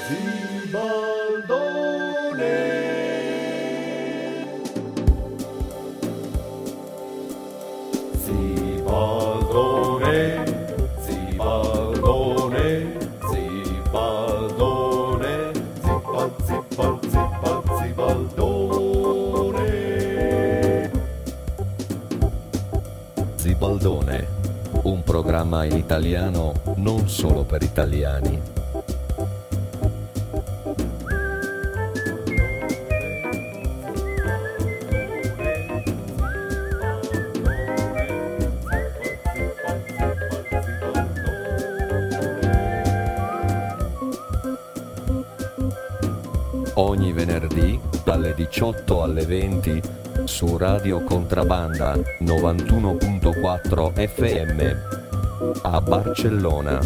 Zibaldone, un programma in italiano non solo per italiani. Ogni venerdì dalle 18 alle 20 su Radio Contrabanda 91.4 FM a Barcellona.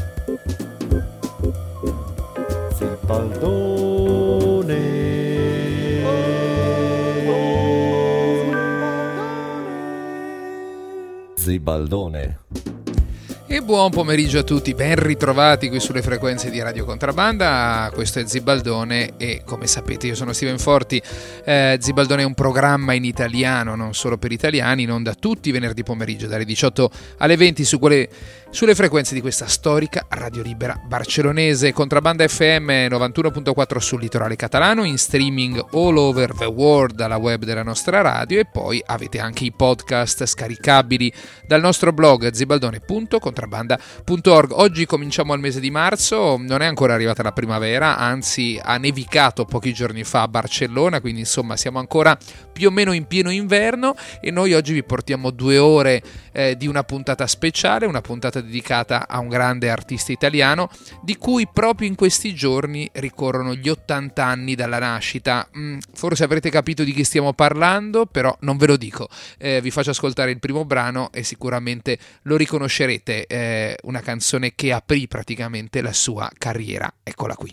Zibaldone. E buon pomeriggio a tutti, ben ritrovati qui sulle frequenze di Radio Contrabanda. Questo è Zibaldone e come sapete io sono Steven Forti. Zibaldone è un programma in italiano, non solo per italiani, in onda tutti i venerdì pomeriggio dalle 18 alle 20 sulle frequenze di questa storica radio libera barcellonese. Contrabanda FM 91.4 sul litorale catalano, in streaming all over the world dalla web della nostra radio, e poi avete anche i podcast scaricabili dal nostro blog zibaldone.contrabanda.org. Oggi cominciamo al mese di marzo, non è ancora arrivata la primavera, anzi ha nevicato pochi giorni fa a Barcellona, quindi insomma siamo ancora più o meno in pieno inverno, e noi oggi vi portiamo 2 ore di una puntata speciale, una puntata dedicata a un grande artista italiano di cui proprio in questi giorni ricorrono gli 80 anni dalla nascita. Forse avrete capito di chi stiamo parlando, però non ve lo dico. Vi faccio ascoltare il primo brano e sicuramente lo riconoscerete, una canzone che aprì praticamente la sua carriera. Eccola qui.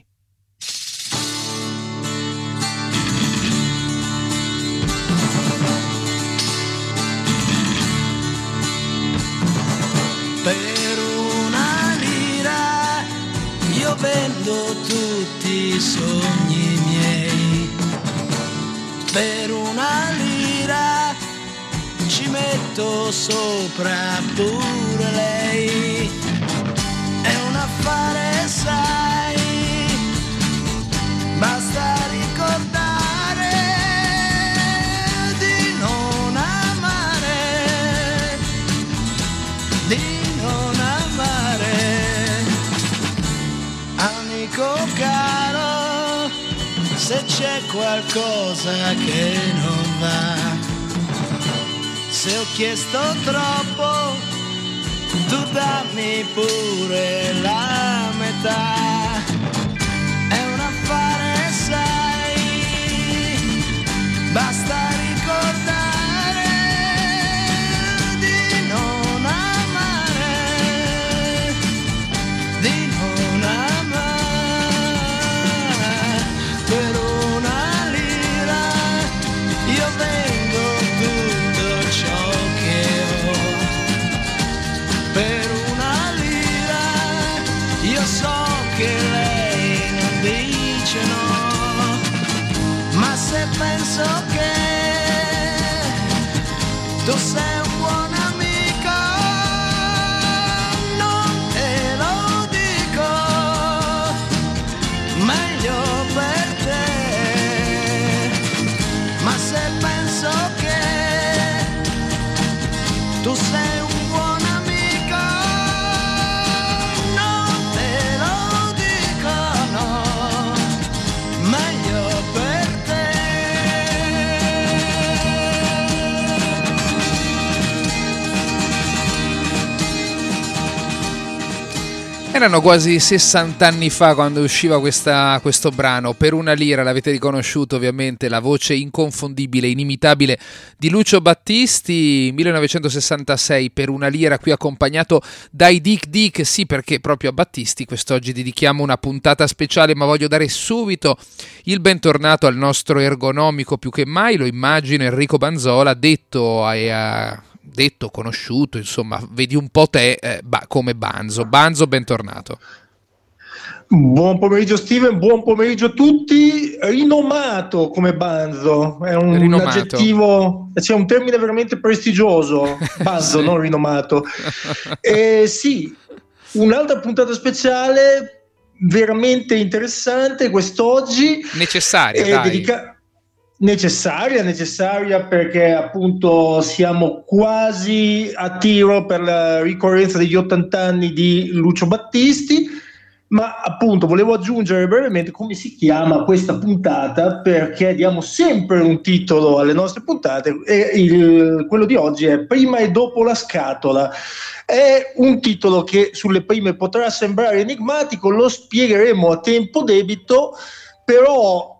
Per una lira io vendo tutti i sogni miei, per una lira ci metto sopra pure lei, è un affare sai, basta ricordare di non amare, amico caro, se c'è qualcosa che non va, se ho chiesto troppo, tu dammi pure la metà, è un affare sai, basta ricordare di non amare, di non amare, per una lira io vendo tutto ciò che ho, per una lira io so che lei non dice no, ma se penso che tu sei un buon amico non te lo dico, meglio per te, ma se penso che tu sei un buon amico non te lo dico, no, meglio per te. Erano quasi 60 anni fa quando usciva questo brano. Per una lira, l'avete riconosciuto ovviamente, la voce inconfondibile, inimitabile di Lucio Battisti, 1966, per una lira, qui accompagnato dai Dick Dick. Sì, perché proprio a Battisti quest'oggi dedichiamo una puntata speciale, ma voglio dare subito il bentornato al nostro ergonomico più che mai, lo immagino, Enrico Banzola, detto, conosciuto, insomma, vedi un po' te come Banzo. Banzo, bentornato. Buon pomeriggio Steven, buon pomeriggio a tutti. Rinomato come Banzo, è un aggettivo, c'è un termine veramente prestigioso, Banzo, sì. Non rinomato. Sì, un'altra puntata speciale veramente interessante quest'oggi. Necessaria, necessaria perché appunto siamo quasi a tiro per la ricorrenza degli 80 anni di Lucio Battisti. Ma appunto volevo aggiungere brevemente come si chiama questa puntata, perché diamo sempre un titolo alle nostre puntate e quello di oggi è Prima e dopo la scatola. È un titolo che sulle prime potrà sembrare enigmatico, lo spiegheremo a tempo debito, però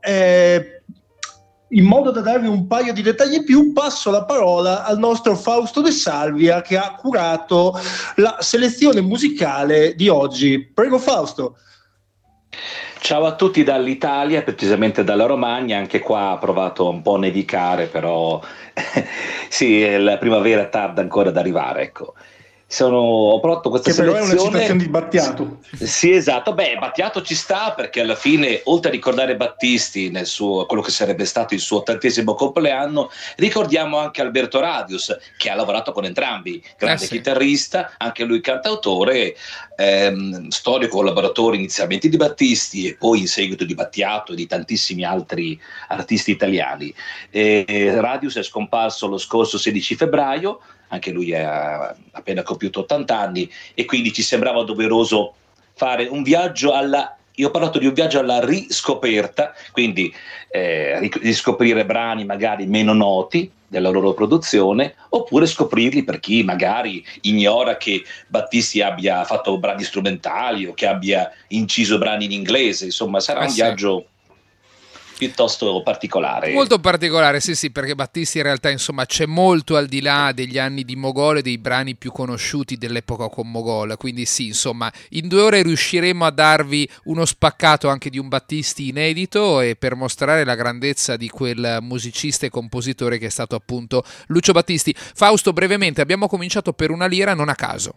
in modo da darvi un paio di dettagli in più passo la parola al nostro Fausto De Salvia, che ha curato la selezione musicale di oggi. Prego Fausto. Ciao a tutti dall'Italia, precisamente dalla Romagna. Anche qua ha provato un po' a nevicare, però sì, la primavera tarda ancora ad arrivare, ecco. Ho prodotto questa selezione. Però è una citazione di Battiato. Sì, esatto. Battiato ci sta, perché alla fine, oltre a ricordare Battisti nel quello che sarebbe stato il suo 80° compleanno, ricordiamo anche Alberto Radius, che ha lavorato con entrambi, grande chitarrista, anche lui cantautore, storico collaboratore inizialmente di Battisti e poi in seguito di Battiato e di tantissimi altri artisti italiani. Radius è scomparso lo scorso 16 febbraio, anche lui ha appena compiuto 80 anni, e quindi ci sembrava doveroso fare un viaggio io ho parlato di un viaggio alla riscoperta, quindi riscoprire brani magari meno noti della loro produzione, oppure scoprirli per chi magari ignora che Battisti abbia fatto brani strumentali o che abbia inciso brani in inglese. Insomma, sarà un viaggio piuttosto particolare. Molto particolare, sì, perché Battisti in realtà insomma c'è molto al di là degli anni di Mogol e dei brani più conosciuti dell'epoca con Mogol, quindi sì, insomma in 2 ore riusciremo a darvi uno spaccato anche di un Battisti inedito e per mostrare la grandezza di quel musicista e compositore che è stato appunto Lucio Battisti. Fausto, brevemente, abbiamo cominciato per una lira non a caso.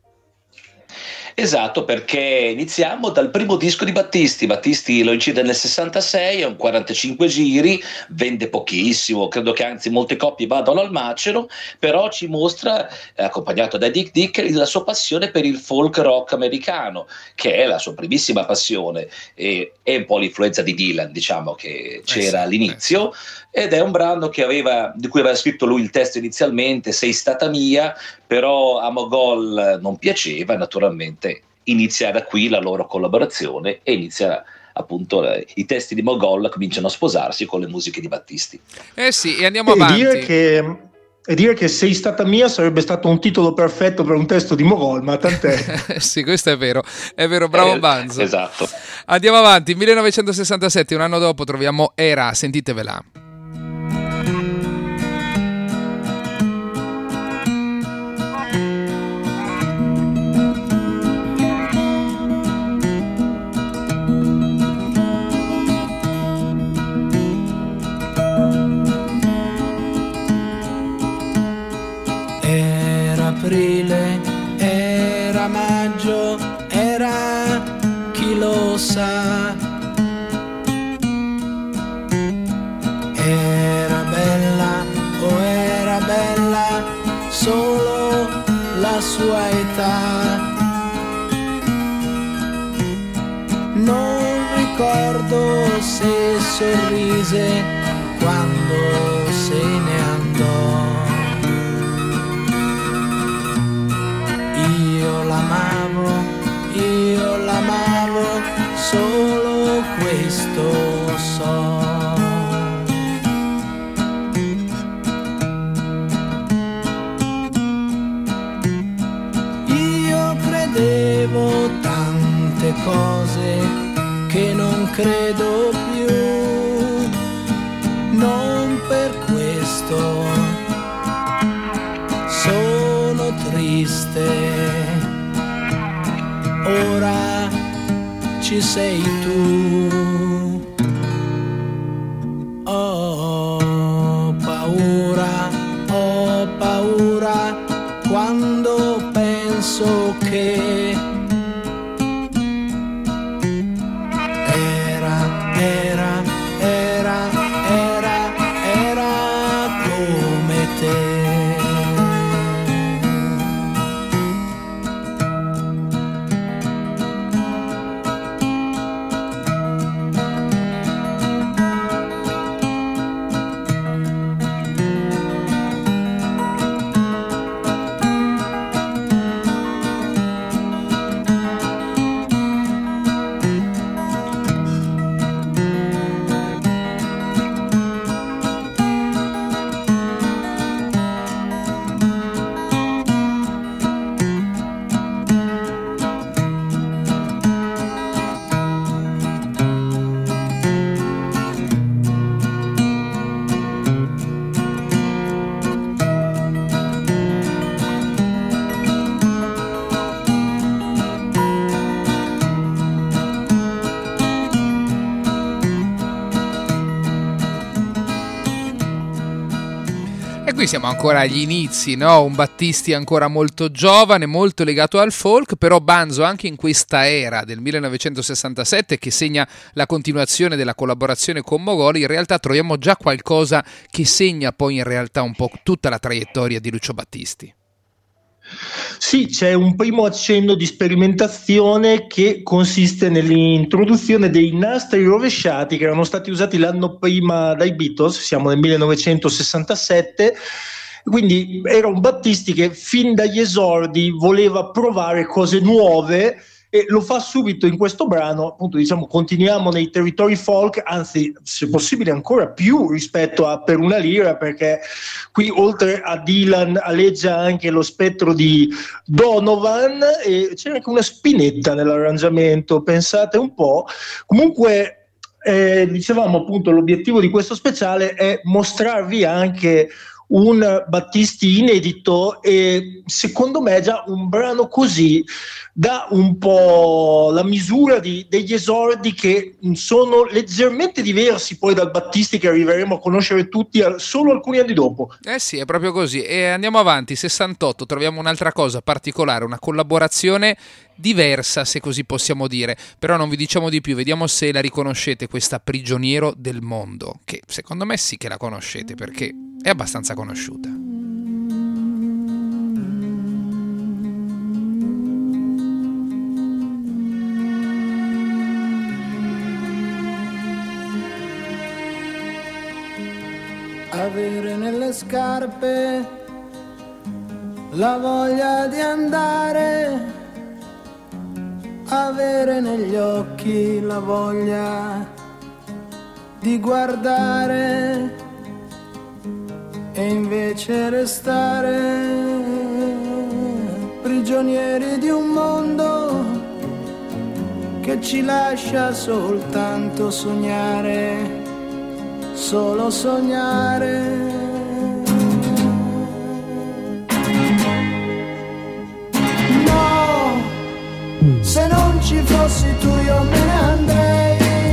Esatto, perché iniziamo dal primo disco di Battisti. Battisti lo incide nel 66, è un 45 giri, vende pochissimo, credo che anzi molte copie vadano al macero, però ci mostra, accompagnato da Dick Dick, la sua passione per il folk rock americano, che è la sua primissima passione, e è un po' l'influenza di Dylan, diciamo, che c'era all'inizio, ed è un brano di cui aveva scritto lui il testo inizialmente, Sei stata mia, però a Mogol non piaceva, naturalmente inizia da qui la loro collaborazione e inizia appunto i testi di Mogol cominciano a sposarsi con le musiche di Battisti. Sì, e andiamo avanti. Dire che Sei stata mia sarebbe stato un titolo perfetto per un testo di Mogol, ma tant'è. Sì, questo è vero, bravo Banzo. Esatto. Andiamo avanti, 1967, un anno dopo troviamo Era, sentitevela. Aprile, era maggio, era chi lo sa. Era bella o era bella solo la sua età. Non ricordo se sorrise quando se ne andò. Io l'amavo, solo questo so. Io credevo tante cose che non credo più, non per questo sono triste. Ora ci sei tu. Ho paura quando penso che siamo ancora agli inizi, no? Un Battisti ancora molto giovane, molto legato al folk, però Banzo anche in questa era del 1967 che segna la continuazione della collaborazione con Mogol, in realtà troviamo già qualcosa che segna poi in realtà un po' tutta la traiettoria di Lucio Battisti. Sì, c'è un primo accenno di sperimentazione che consiste nell'introduzione dei nastri rovesciati che erano stati usati l'anno prima dai Beatles, siamo nel 1967, quindi era un Battisti che fin dagli esordi voleva provare cose nuove e lo fa subito in questo brano. Appunto, diciamo, continuiamo nei territori folk, anzi se possibile ancora più rispetto a Per una lira, perché qui oltre a Dylan aleggia anche lo spettro di Donovan e c'è anche una spinetta nell'arrangiamento, pensate un po'. Comunque dicevamo appunto l'obiettivo di questo speciale è mostrarvi anche un Battisti inedito e secondo me già un brano così dà un po' la misura degli esordi che sono leggermente diversi poi dal Battisti che arriveremo a conoscere tutti solo alcuni anni dopo. Sì, è proprio così. E andiamo avanti, 68, troviamo un'altra cosa particolare, una collaborazione diversa, se così possiamo dire, però non vi diciamo di più, vediamo se la riconoscete, questa Prigioniero del mondo, che secondo me sì che la conoscete perché è abbastanza conosciuta. Avere nelle scarpe la voglia di andare, avere negli occhi la voglia di guardare e invece restare prigionieri di un mondo che ci lascia soltanto sognare, solo sognare. No, se non ci fossi tu io me ne andrei.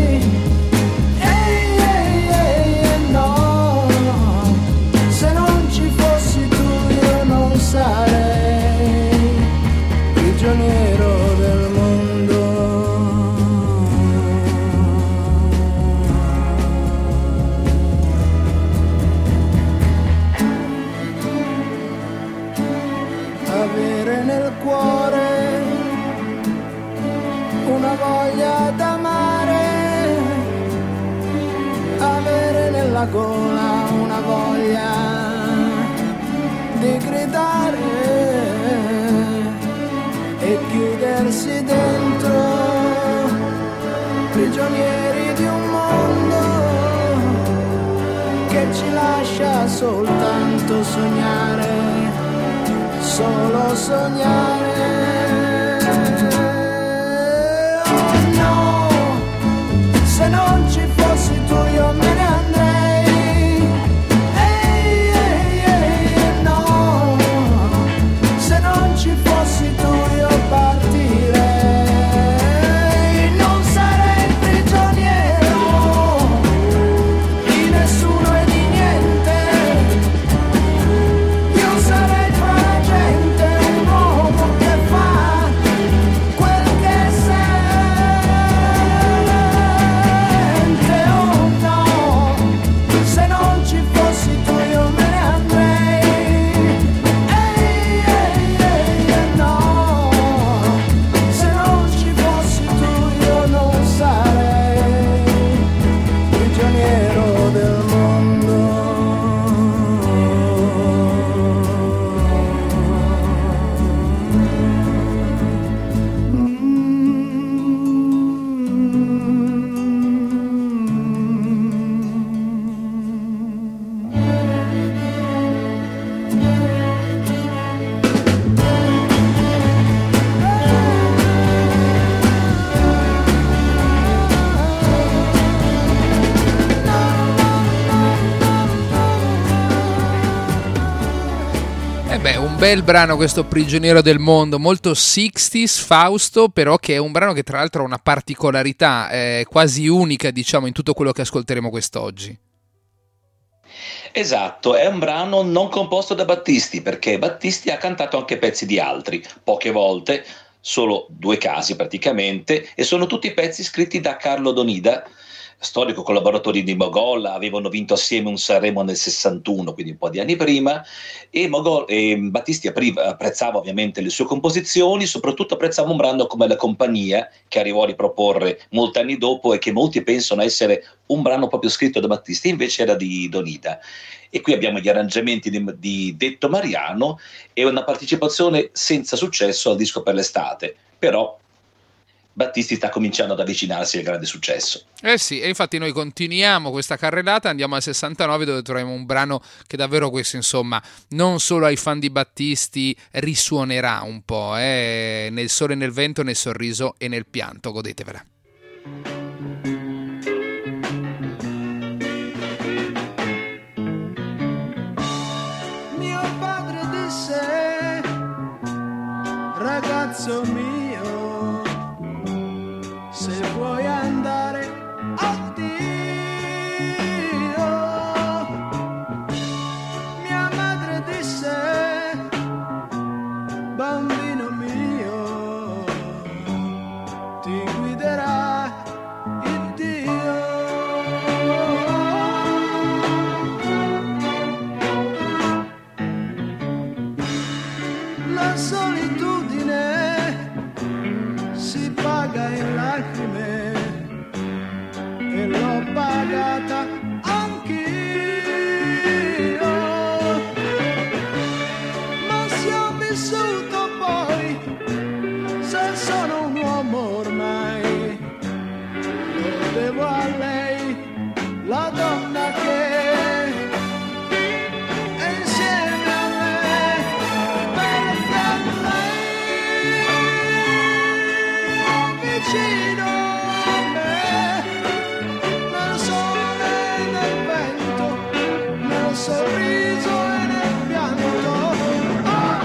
Ehi, ehi, ehi, no, se non ci fossi tu io non sarei prigioniero del mondo. Avere nel cuore una voglia d'amare, avere nella gola una voglia di gridare e chiudersi dentro, prigionieri di un mondo che ci lascia soltanto sognare, solo sognare. Se non ci fossi tu io me ne andrei. Ehi, ehi, ehi, no, se non ci fossi tu io partirei. Non sarei prigioniero di nessuno e di niente. Io sarei fra la gente un uomo che fa quel che se non ci fossi tu io me ne andrei. Ehi, ehi, ehi, no, se non ci fossi tu io non sarei prigioniero del mondo. Un bel brano questo Prigioniero del mondo, molto 60s, Fausto, però che è un brano che tra l'altro ha una particolarità quasi unica, diciamo, in tutto quello che ascolteremo quest'oggi. Esatto, è un brano non composto da Battisti, perché Battisti ha cantato anche pezzi di altri, poche volte, solo 2 casi praticamente, e sono tutti pezzi scritti da Carlo Donida, storico collaboratore di Mogol. Avevano vinto assieme un Sanremo nel 61, quindi un po' di anni prima, e Battisti apprezzava ovviamente le sue composizioni, soprattutto apprezzava un brano come La Compagnia, che arrivò a riproporre molti anni dopo e che molti pensano essere un brano proprio scritto da Battisti, invece era di Donida. E qui abbiamo gli arrangiamenti di Detto Mariano e una partecipazione senza successo al disco per l'estate, però Battisti sta cominciando ad avvicinarsi al grande successo. Eh sì, e infatti noi continuiamo questa carrellata, andiamo al 69 dove troviamo un brano che davvero questo, insomma, non solo ai fan di Battisti risuonerà un po', nel sole, nel vento, nel sorriso e nel pianto, godetevela. Mio padre disse, ragazzo mio, se vuoi andare, addio. Mia madre disse, bambino mio, ti guiderà il Dio. La solitudine si paga in lacrime e l'ho pagata anch'io, ma se ho vissuto poi, se sono un uomo ormai, lo devo a lei, la donna che è insieme a me, perché lei vicino a me, nel sole e nel vento, nel sorriso e nel pianto. Oh,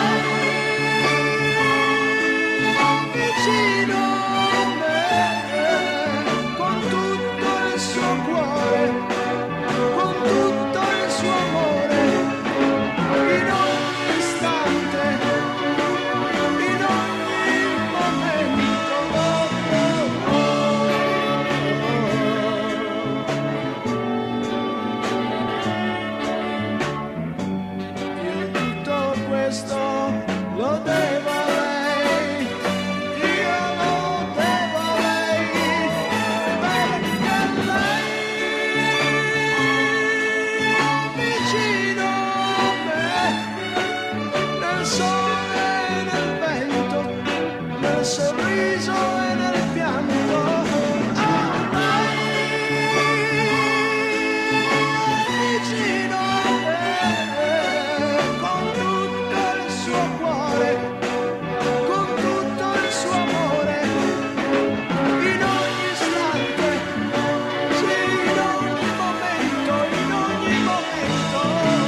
lei vicino a me, con tutto il suo cuore, con tutto il suo amore, in ogni istante, in ogni momento. Io tutto questo lo devo a lei, io lo devo a lei, perché lei vicino a me, nel sole e nel vento, nel sorriso e nel pianto. Ah, lei vicino a me, con tutto il suo cuore, con tutto il suo amore, in ogni istante, sì, in ogni momento, in ogni momento.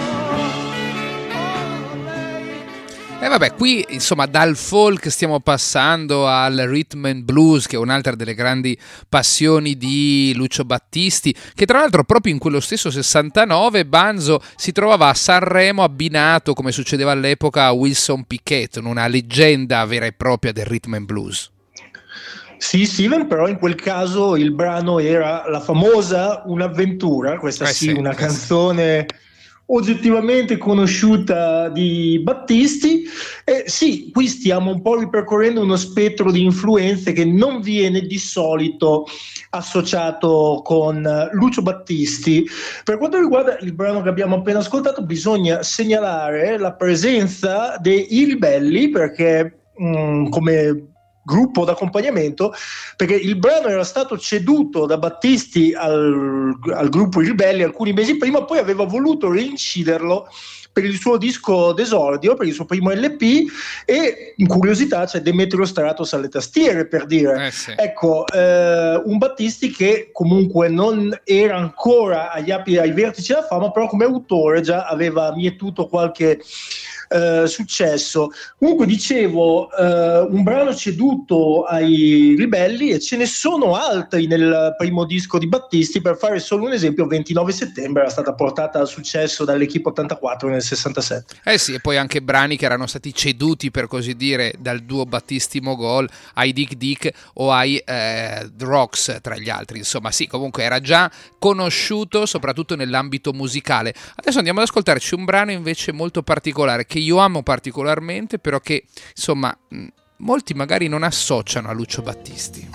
Oh, lei. E vabbè, qui insomma dal folk stiamo passando al rhythm and blues, che è un'altra delle grandi passioni di Lucio Battisti, che tra l'altro proprio in quello stesso 69 Banzo si trovava a Sanremo abbinato, come succedeva all'epoca, a Wilson Pickett, una leggenda vera e propria del rhythm and blues. Sì, Steven, però in quel caso il brano era la famosa Un'avventura, questa sì, Sì, una canzone oggettivamente conosciuta di Battisti. Sì, qui stiamo un po' ripercorrendo uno spettro di influenze che non viene di solito associato con Lucio Battisti. Per quanto riguarda il brano che abbiamo appena ascoltato, bisogna segnalare la presenza dei Ribelli, perché come gruppo d'accompagnamento, perché il brano era stato ceduto da Battisti al gruppo I Ribelli alcuni mesi prima, poi aveva voluto reinciderlo per il suo disco d'esordio, per il suo primo LP, e in curiosità c'è Demetrio Stratos alle tastiere, per dire. Sì. Ecco, un Battisti che comunque non era ancora ai vertici della fama, però come autore già aveva mietuto qualche successo. Comunque dicevo, un brano ceduto ai ribelli, e ce ne sono altri nel primo disco di Battisti. Per fare solo un esempio, 29 settembre era stata portata al successo dall'Equipe 84 nel 67. Eh sì, e poi anche brani che erano stati ceduti, per così dire, dal duo Battisti-Mogol ai Dick Dick o ai The Rocks, tra gli altri. Insomma sì, comunque era già conosciuto soprattutto nell'ambito musicale. Adesso andiamo ad ascoltarci un brano invece molto particolare, che io amo particolarmente, però che insomma molti magari non associano a Lucio Battisti.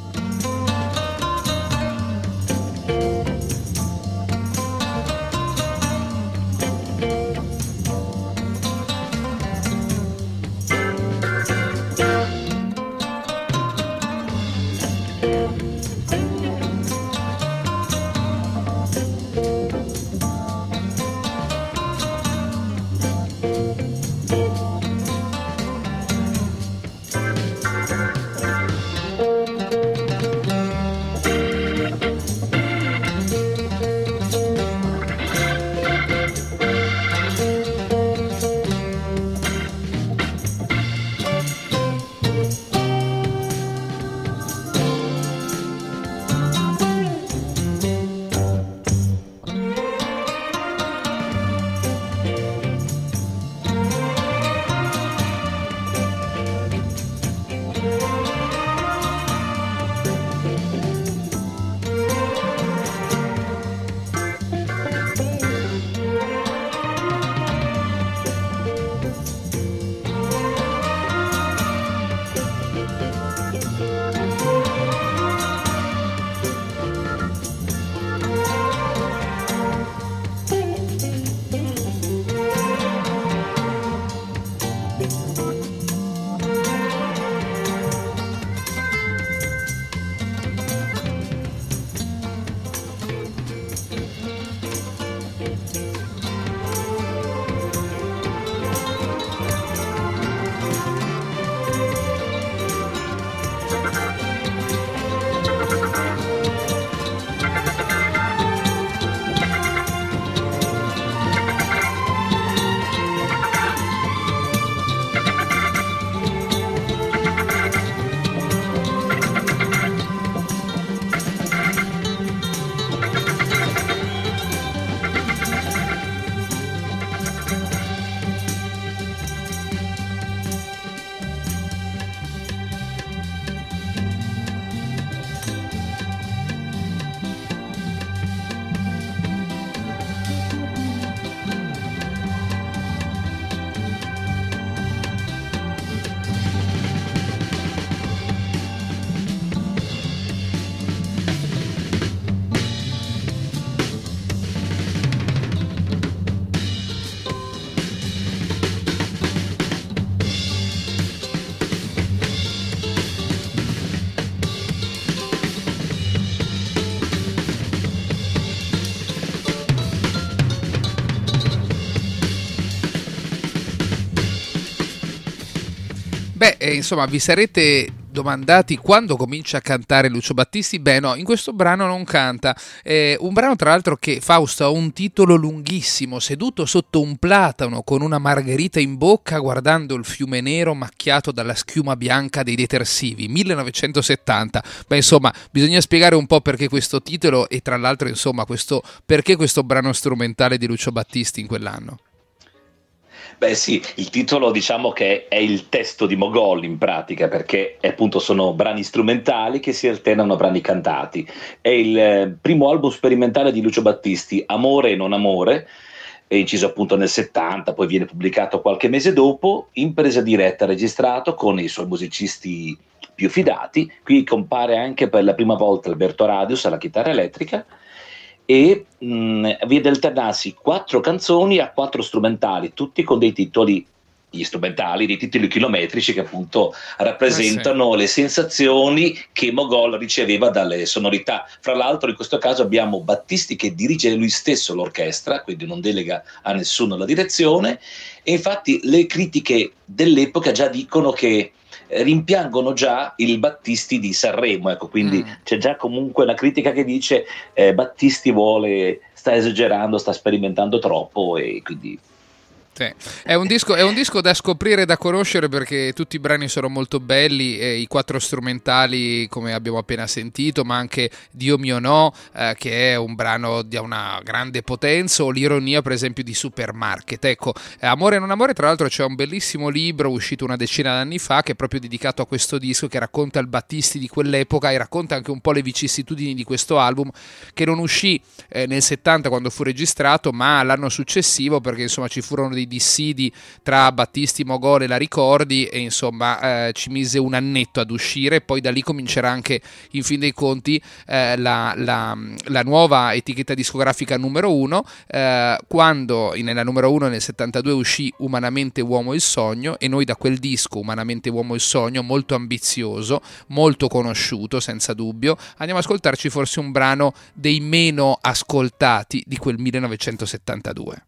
Beh, insomma, vi sarete domandati quando comincia a cantare Lucio Battisti? Beh no, in questo brano non canta. Un brano tra l'altro che, Fausto, ha un titolo lunghissimo: seduto sotto un platano con una margherita in bocca guardando il fiume nero macchiato dalla schiuma bianca dei detersivi, 1970. Beh, insomma, bisogna spiegare un po' perché questo titolo e tra l'altro, insomma, perché questo brano strumentale di Lucio Battisti in quell'anno. Beh sì, il titolo diciamo che è il testo di Mogol in pratica, perché appunto sono brani strumentali che si alternano a brani cantati. È il primo album sperimentale di Lucio Battisti, Amore e non amore, è inciso appunto nel 70, poi viene pubblicato qualche mese dopo, in presa diretta registrato con i suoi musicisti più fidati. Qui compare anche per la prima volta Alberto Radius alla chitarra elettrica, e vede alternarsi 4 canzoni a 4 strumentali, tutti con dei titoli chilometrici che appunto rappresentano le sensazioni che Mogol riceveva dalle sonorità. Fra l'altro in questo caso abbiamo Battisti che dirige lui stesso l'orchestra, quindi non delega a nessuno la direzione, e infatti le critiche dell'epoca già dicono che rimpiangono già il Battisti di Sanremo, ecco, quindi c'è già comunque una critica che dice Battisti sta esagerando, sta sperimentando troppo, e quindi Sì. È un disco da scoprire e da conoscere, perché tutti i brani sono molto belli, i 4 strumentali come abbiamo appena sentito, ma anche Dio mio no, che è un brano di una grande potenza, o l'ironia per esempio di Supermarket. Ecco, Amore non amore, tra l'altro c'è un bellissimo libro uscito una decina d'anni fa che è proprio dedicato a questo disco, che racconta il Battisti di quell'epoca e racconta anche un po' le vicissitudini di questo album, che non uscì nel 70 quando fu registrato, ma l'anno successivo, perché insomma ci furono dei dissidi tra Battisti, Mogol e La Ricordi, e insomma ci mise un annetto ad uscire. Poi da lì comincerà anche, in fin dei conti, la nuova etichetta discografica numero 1, quando nella numero 1 nel 72 uscì Umanamente uomo il sogno, e noi da quel disco Umanamente uomo il sogno, molto ambizioso, molto conosciuto senza dubbio, andiamo ad ascoltarci forse un brano dei meno ascoltati di quel 1972.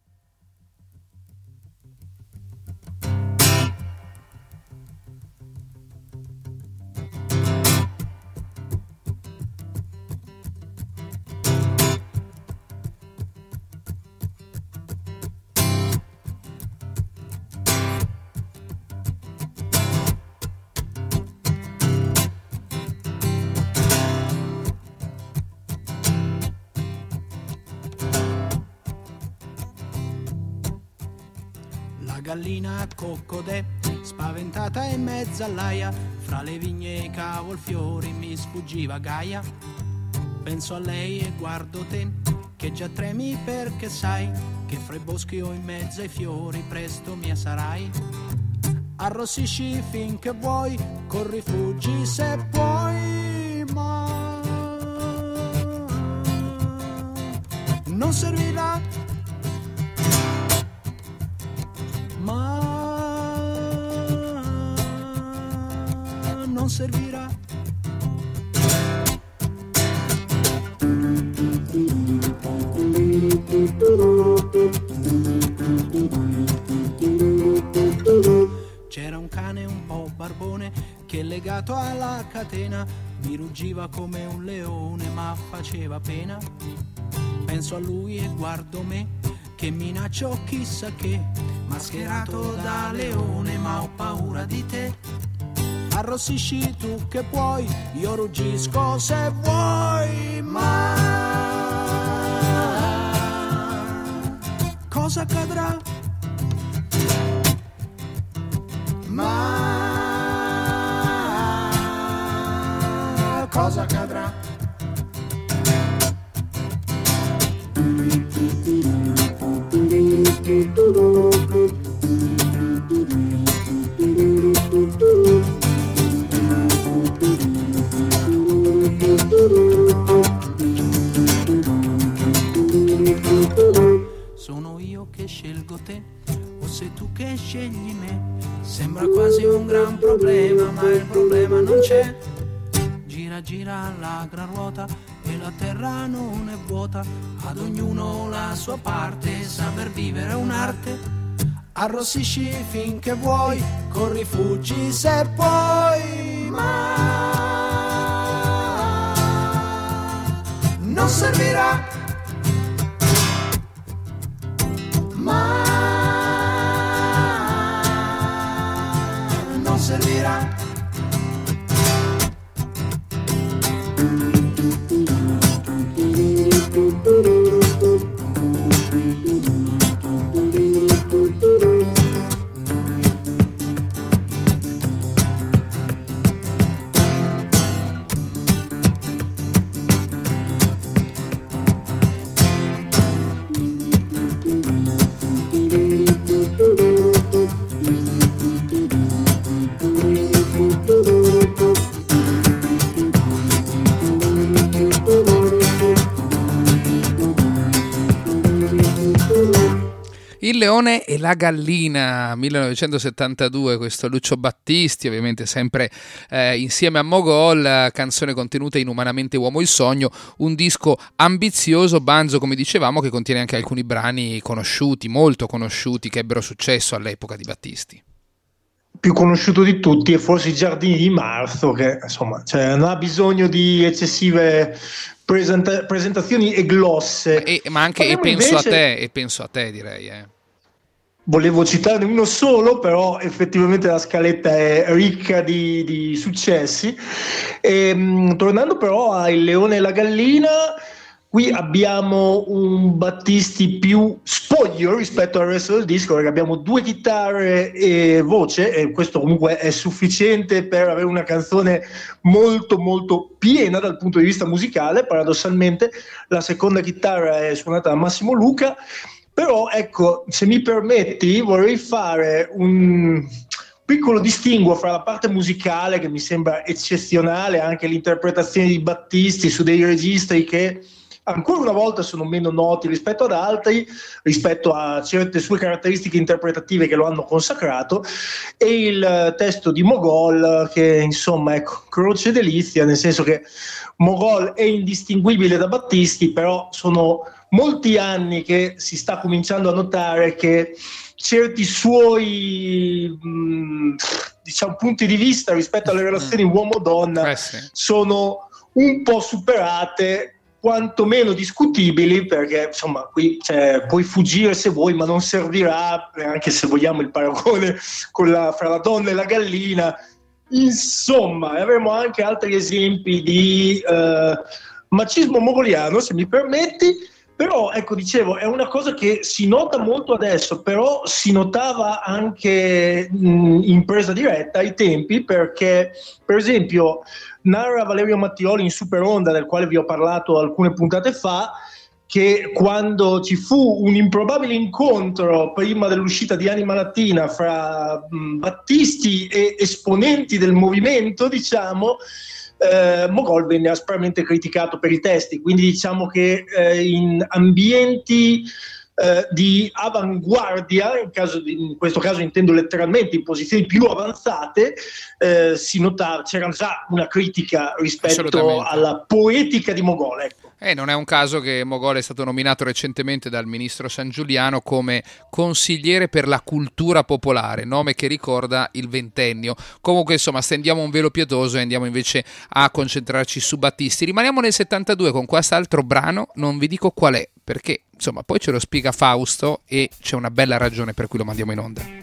Gallina coccodè, spaventata in mezzo all'aia, fra le vigne e i cavolfiori mi sfuggiva Gaia. Penso a lei e guardo te, che già tremi perché sai che fra i boschi o in mezzo ai fiori presto mia sarai. Arrossisci finché vuoi, corri fuggi se puoi, ma non servirà. Ma non servirà. C'era un cane un po' barbone che legato alla catena mi ruggiva come un leone ma faceva pena. Penso a lui e guardo me che minaccio chissà che, mascherato da leone ma ho paura di te. Arrossisci tu che puoi, io ruggisco se vuoi, ma cosa accadrà? Ma cosa accadrà? Sono io che scelgo te, o sei tu che scegli me? Sembra quasi un gran problema, ma il problema non c'è. Gira, gira la gran ruota e la terra non è vuota. Ad ognuno la sua parte, saper vivere è un'arte. Arrossisci finché vuoi, corri, fuggi se puoi, ma non servirà. Ma non servirà. Il leone e la gallina, 1972, questo Lucio Battisti, ovviamente sempre insieme a Mogol, canzone contenuta in Umanamente uomo il sogno, un disco ambizioso, banzo come dicevamo, che contiene anche alcuni brani conosciuti, molto conosciuti, che ebbero successo all'epoca di Battisti. Più conosciuto di tutti è forse I giardini di marzo, che insomma, cioè, non ha bisogno di eccessive presentazioni e glosse. Ma anche Parliamo penso invece... a te direi. volevo citarne uno solo, però effettivamente la scaletta è ricca di successi. Tornando però a Il Leone e la Gallina, qui abbiamo un Battisti più spoglio rispetto al resto del disco, perché abbiamo 2 chitarre e voce, e questo comunque è sufficiente per avere una canzone molto molto piena dal punto di vista musicale. Paradossalmente la seconda chitarra è suonata da Massimo Luca, però ecco, se mi permetti vorrei fare un piccolo distinguo fra la parte musicale, che mi sembra eccezionale, anche l'interpretazione di Battisti su dei registri che ancora una volta sono meno noti rispetto ad altri, rispetto a certe sue caratteristiche interpretative che lo hanno consacrato, e il testo di Mogol, che insomma ecco, croce delizia, nel senso che Mogol è indistinguibile da Battisti, però sono molti anni che si sta cominciando a notare che certi suoi diciamo punti di vista rispetto alle relazioni uomo-donna sono un po' superate, quantomeno discutibili, perché insomma qui puoi fuggire se vuoi, ma non servirà, anche se vogliamo il paragone fra la donna e la gallina. Insomma, avremo anche altri esempi di macismo mogoliano, se mi permetti. Però, ecco, dicevo, è una cosa che si nota molto adesso, però si notava anche in presa diretta ai tempi, perché, per esempio, narra Valerio Mattioli in Super Onda, del quale vi ho parlato alcune puntate fa, che quando ci fu un improbabile incontro prima dell'uscita di Anima Latina fra Battisti e esponenti del movimento, diciamo, Mogol venne aspramente criticato per i testi, quindi diciamo che in ambienti di avanguardia, in questo caso intendo letteralmente in posizioni più avanzate, si notava, c'era già una critica rispetto alla poetica di Mogol, ecco. Non è un caso che Mogol è stato nominato recentemente dal ministro Sangiuliano come consigliere per la cultura popolare, nome che ricorda il ventennio. Comunque insomma stendiamo un velo pietoso e andiamo invece a concentrarci su Battisti. Rimaniamo nel 72 con quest'altro brano, non vi dico qual è, perché insomma poi ce lo spiega Fausto e c'è una bella ragione per cui lo mandiamo in onda.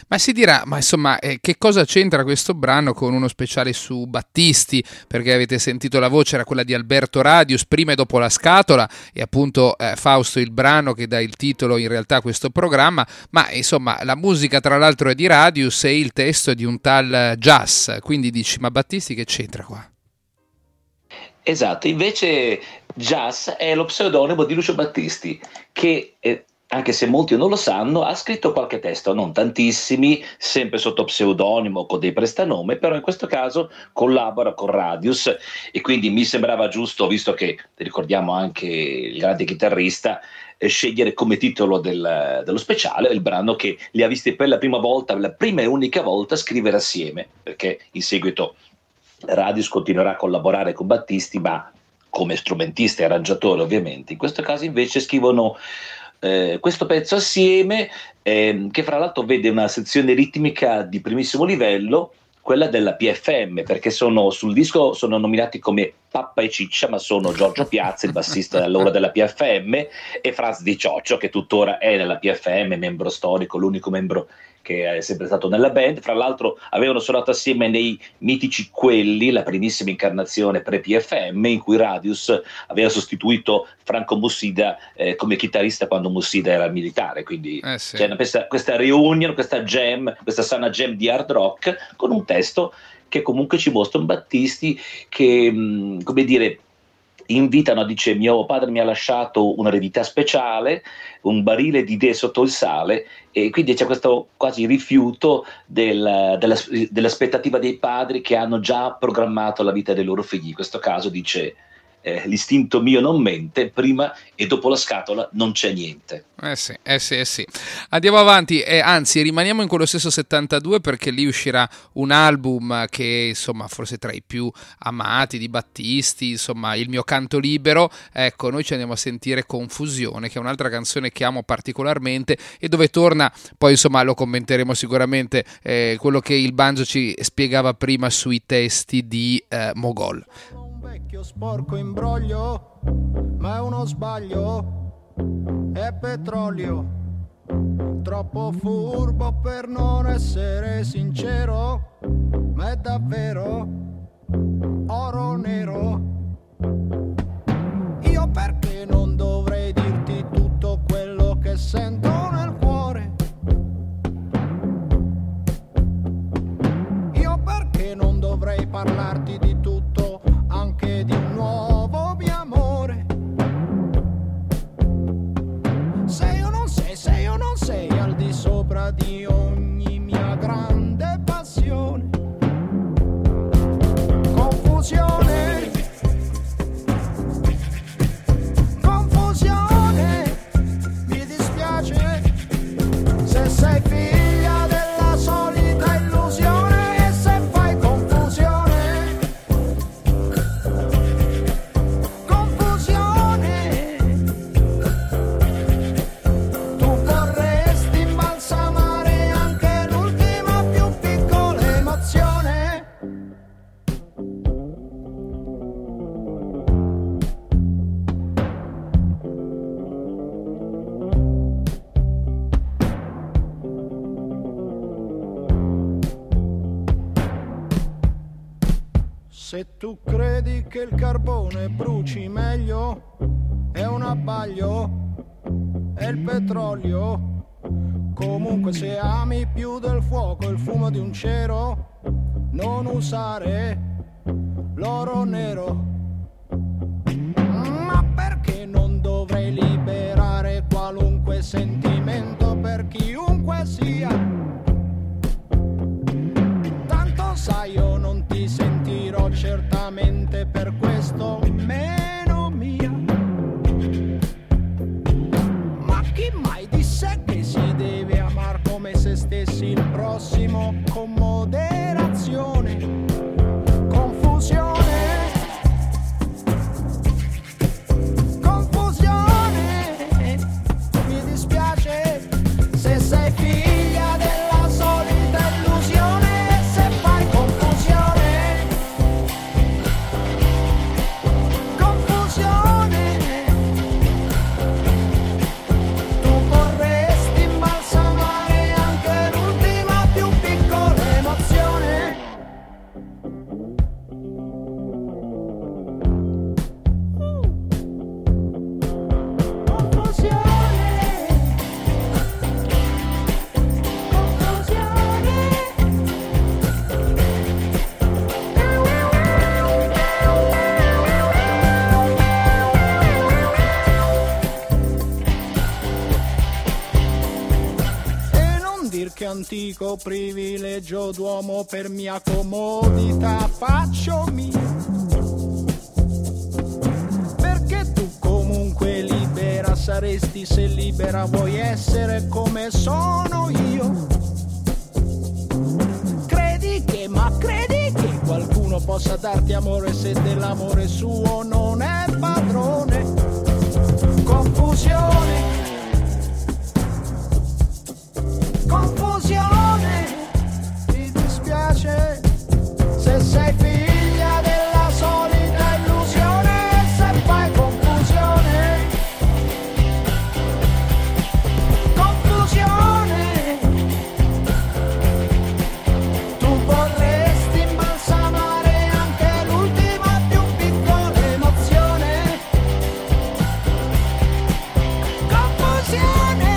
Ma si dirà, ma insomma, che cosa c'entra questo brano con uno speciale su Battisti? Perché avete sentito la voce, era quella di Alberto Radius, prima e dopo la scatola, e appunto Fausto il brano che dà il titolo in realtà a questo programma, ma insomma la musica tra l'altro è di Radius e il testo è di un tal Jazz, quindi dici, ma Battisti che c'entra qua? Esatto, invece Jazz è lo pseudonimo di Lucio Battisti, che anche se molti non lo sanno, ha scritto qualche testo, non tantissimi, sempre sotto pseudonimo, con dei prestanome, però in questo caso collabora con Radius e quindi mi sembrava giusto, visto che ricordiamo anche il grande chitarrista, scegliere come titolo dello speciale il brano che li ha visti per la prima volta, la prima e unica volta, scrivere assieme, perché in seguito Radius continuerà a collaborare con Battisti, ma come strumentista e arrangiatore ovviamente. In questo caso invece scrivono questo pezzo assieme, che fra l'altro vede una sezione ritmica di primissimo livello, quella della PFM, perché sul disco sono nominati come Pappa e Ciccia, ma sono Giorgio Piazza, il bassista allora della PFM, e Franz Di Cioccio, che tuttora è nella PFM, membro storico, l'unico membro che è sempre stato nella band. Fra l'altro avevano suonato assieme nei mitici Quelli, la primissima incarnazione pre-PFM, in cui Radius aveva sostituito Franco Mussida come chitarrista quando Mussida era militare, quindi Sì. c'è questa reunion, questa jam, questa sana jam di hard rock, con un testo che comunque ci mostra un Battisti che, come dire, invitano, dice: mio padre mi ha lasciato un'eredità speciale, un barile di idee sotto il sale, e quindi c'è questo quasi rifiuto dell'aspettativa dei padri che hanno già programmato la vita dei loro figli. In questo caso dice: l'istinto mio non mente, prima e dopo la scatola non c'è niente. Sì. Andiamo avanti, anzi rimaniamo in quello stesso 72, perché lì uscirà un album che insomma forse tra i più amati di Battisti, insomma Il mio canto libero. Ecco, noi ci andiamo a sentire Confusione, che è un'altra canzone che amo particolarmente e dove torna, poi insomma lo commenteremo sicuramente, quello che il Banjo ci spiegava prima sui testi di Mogol. Un vecchio sporco imbroglio, ma è uno sbaglio, è petrolio, troppo furbo per non essere sincero, ma è davvero oro nero. Io perché non dovrei dirti tutto quello che sento nel cuore? Io perché non dovrei parlarti di tutto, anche di un nuovo mio amore? Se io non sei al di sopra di ogni mia grande passione. Confusione, confusione, mi dispiace se sei figlia della solita illusione e se fai confusione. Confusione, tu vorresti imbalsamare anche l'ultima più piccola emozione. Se tu credi che il carbone bruci meglio, è un abbaglio, è il petrolio. Comunque se ami più del fuoco il fumo di un cero, non usare l'oro nero. Ma perché non dovrei liberare qualunque sentimento per chiunque sia? Tanto sai, io non ti sentirò certamente per questo meno mia. Ma chi mai disse che si deve amar come se stessi il prossimo con moderazione? Confusione, antico privilegio d'uomo per mia comodità faccio mio. Perché tu comunque libera saresti se libera vuoi essere come sono io. Credi che qualcuno possa darti amore se dell'amore suo non è padrone. Confusione, confusione, mi dispiace se sei figlia della solita illusione, se fai confusione, confusione, tu vorresti imbalsamare anche l'ultima più piccola emozione, confusione.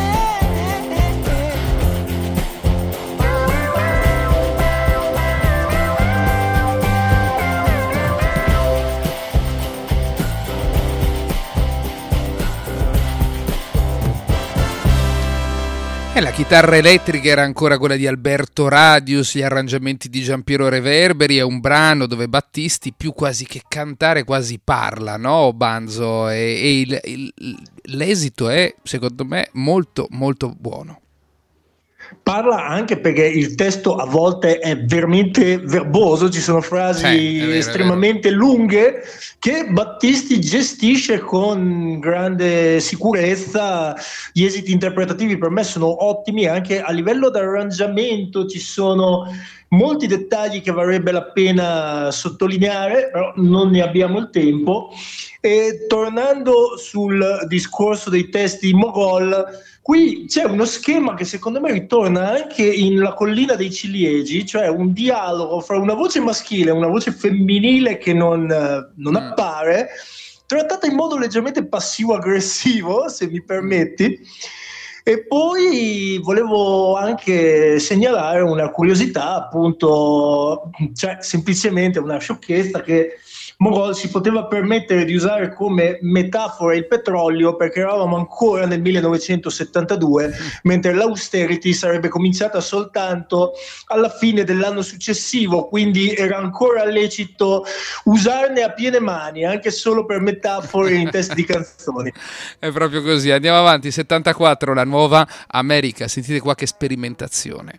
E la chitarra elettrica era ancora quella di Alberto Radius, gli arrangiamenti di Giampiero Reverberi. È un brano dove Battisti più quasi che cantare quasi parla, no Banzo? E l'esito è secondo me molto molto buono. Parla anche perché il testo a volte è veramente verboso, ci sono frasi Sì, è vero, estremamente lunghe che Battisti gestisce con grande sicurezza. Gli esiti interpretativi per me sono ottimi, anche a livello di arrangiamento ci sono molti dettagli che varrebbe la pena sottolineare, però non ne abbiamo il tempo. E tornando sul discorso dei testi di Mogol, qui c'è uno schema che secondo me ritorna anche in La collina dei ciliegi, cioè un dialogo fra una voce maschile e una voce femminile che non appare, trattata in modo leggermente passivo-aggressivo, se mi permetti. E poi volevo anche segnalare una curiosità, appunto, cioè semplicemente una sciocchezza, che Mogol si poteva permettere di usare come metafora il petrolio perché eravamo ancora nel 1972, mentre l'austerity sarebbe cominciata soltanto alla fine dell'anno successivo, quindi era ancora lecito usarne a piene mani, anche solo per metafore in testi di canzoni. È proprio così. Andiamo avanti. 74, la nuova America. Sentite qua che sperimentazione.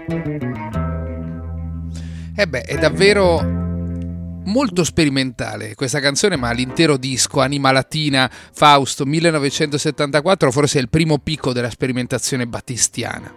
È davvero molto sperimentale questa canzone, ma l'intero disco, Anima Latina, Fausto 1974, forse è il primo picco della sperimentazione battistiana.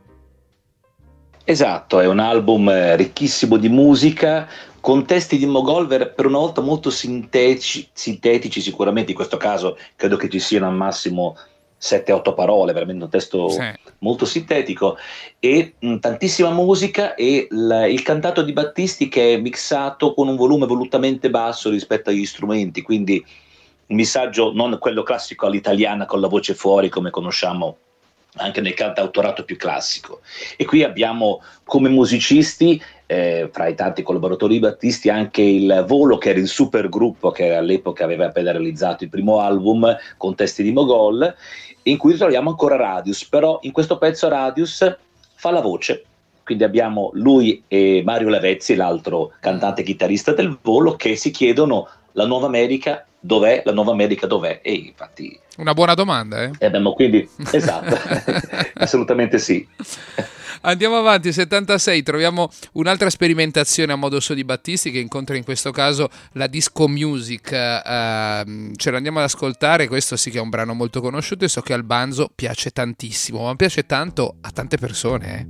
Esatto, è un album ricchissimo di musica, con testi di Mogol per una volta molto sintetici sicuramente, in questo caso credo che ci siano al massimo 7-8 parole, veramente un testo molto sintetico, e tantissima musica, e il cantato di Battisti che è mixato con un volume volutamente basso rispetto agli strumenti, quindi un messaggio non quello classico all'italiana con la voce fuori come conosciamo anche nel cantautorato più classico. E qui abbiamo come musicisti, fra i tanti collaboratori di Battisti, anche il Volo, che era il super gruppo che all'epoca aveva appena realizzato il primo album con testi di Mogol, in cui troviamo ancora Radius, però in questo pezzo Radius fa la voce, quindi abbiamo lui e Mario Lavezzi, l'altro cantante e chitarrista del Volo, che si chiedono: la Nuova America dov'è? La Nuova America dov'è? E infatti una buona domanda, abbiamo quindi esatto. Assolutamente sì. Andiamo avanti, 76, troviamo un'altra sperimentazione a modo suo di Battisti, che incontra in questo caso la disco music. Ce l'andiamo ad ascoltare. Questo sì che è un brano molto conosciuto e so che al Banzo piace tantissimo, ma piace tanto a tante persone.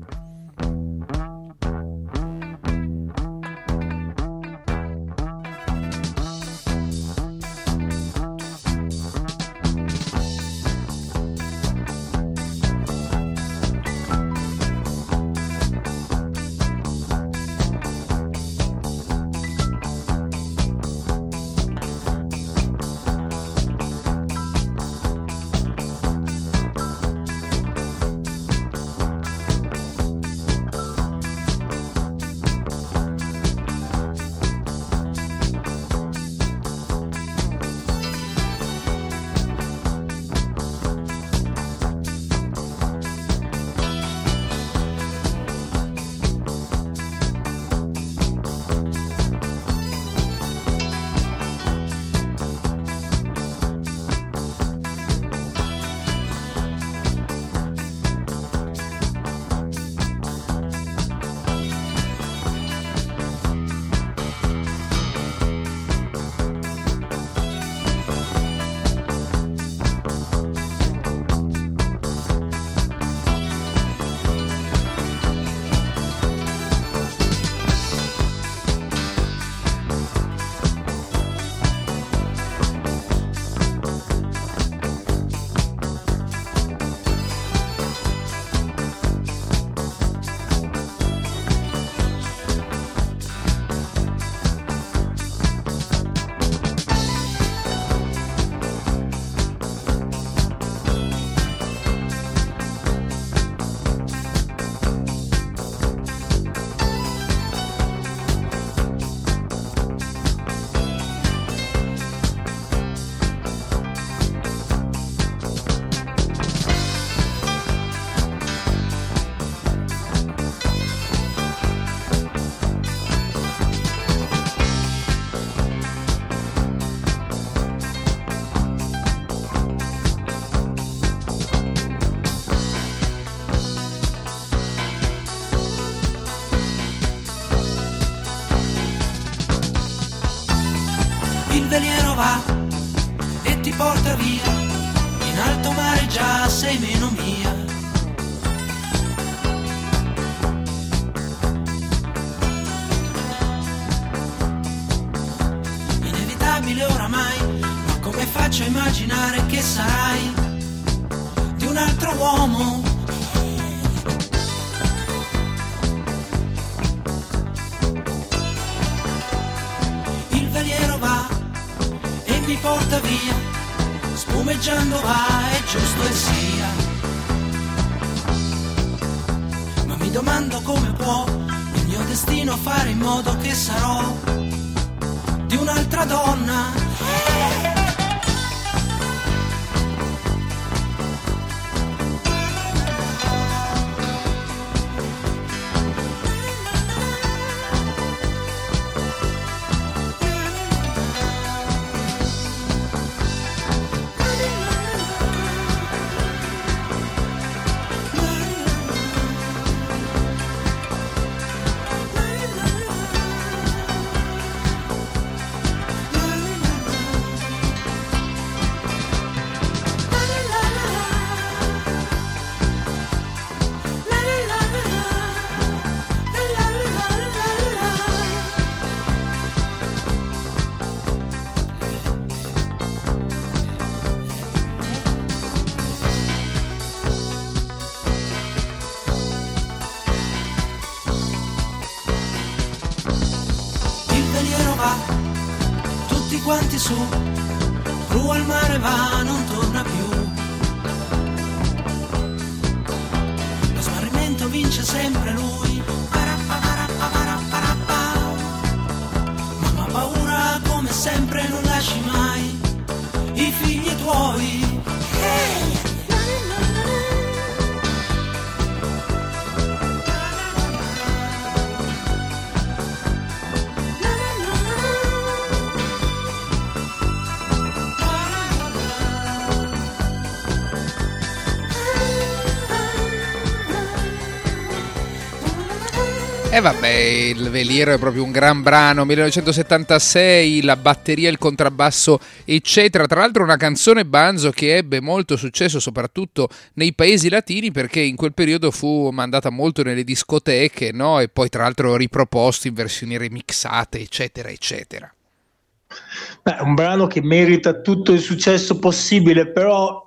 Il veliero va e ti porta via, in alto mare già sei meno mia. Inevitabile oramai, ma come faccio a immaginare che sarai di un altro uomo? Il veliero va e mi porta via, spumeggiando va, è giusto e sia. Ma mi domando come può il mio destino fare in modo che sarò di un'altra donna. su, giù al mare va, non torna più. Lo smarrimento vince sempre lui. Mamma paura come sempre, non lasci mai i figli tuoi. Hey! E vabbè, il Veliero è proprio un gran brano, 1976, la batteria, il contrabbasso, eccetera. Tra l'altro una canzone, Banzo, che ebbe molto successo soprattutto nei paesi latini, perché in quel periodo fu mandata molto nelle discoteche, no? E poi tra l'altro riproposto in versioni remixate, eccetera, eccetera. Beh, un brano che merita tutto il successo possibile, però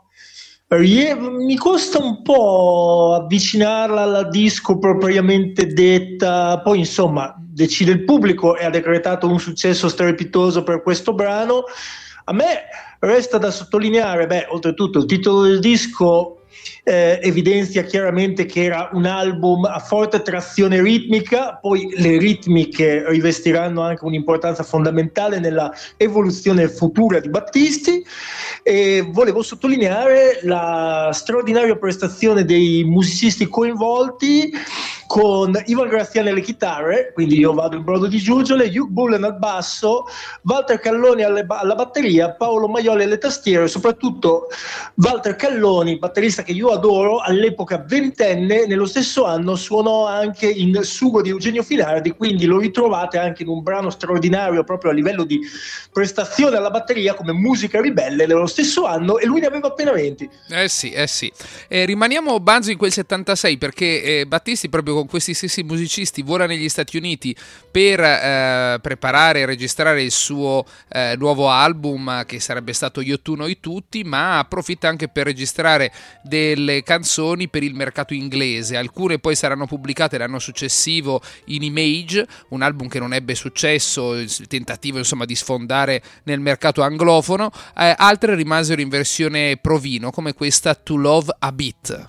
mi costa un po' avvicinarla alla disco propriamente detta. Poi insomma decide il pubblico e ha decretato un successo strepitoso per questo brano. A me resta da sottolineare, oltretutto il titolo del disco evidenzia chiaramente che era un album a forte trazione ritmica, poi le ritmiche rivestiranno anche un'importanza fondamentale nella evoluzione futura di Battisti, e volevo sottolineare la straordinaria prestazione dei musicisti coinvolti, con Ivan Graziani alle chitarre, quindi io vado in brodo di giuggiole, Hugh Bullen al basso, Walter Calloni alla batteria, Paolo Maioli alle tastiere, soprattutto Walter Calloni, batterista che io adoro, all'epoca ventenne, nello stesso anno suonò anche in Sugo di Eugenio Finardi, quindi lo ritrovate anche in un brano straordinario proprio a livello di prestazione alla batteria come Musica ribelle nello stesso anno, e lui ne aveva appena 20. Sì. Rimaniamo, Banzo, in quel 76, perché Battisti proprio con questi stessi musicisti vola negli Stati Uniti per preparare e registrare il suo nuovo album, che sarebbe stato Io tu noi tutti, ma approfitta anche per registrare delle canzoni per il mercato inglese. Alcune poi saranno pubblicate l'anno successivo in Image, un album che non ebbe successo, il tentativo insomma di sfondare nel mercato anglofono, altre rimasero in versione provino, come questa To Love a Beat.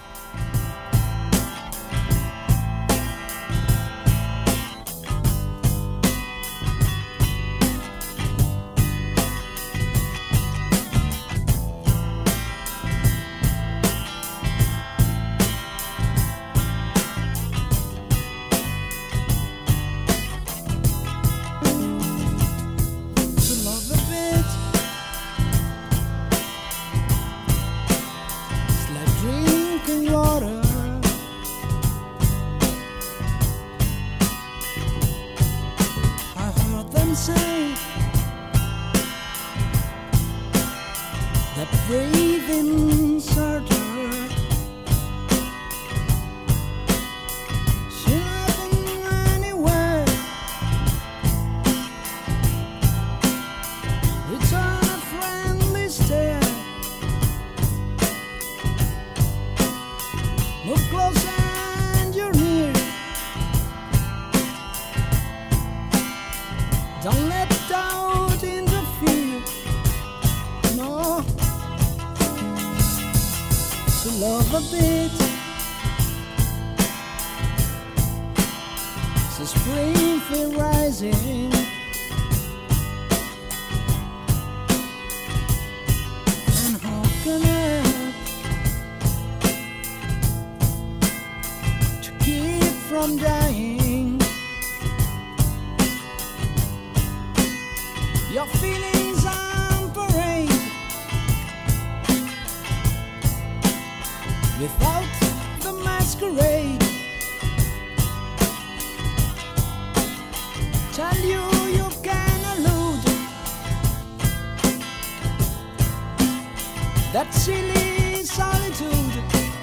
That silly solitude,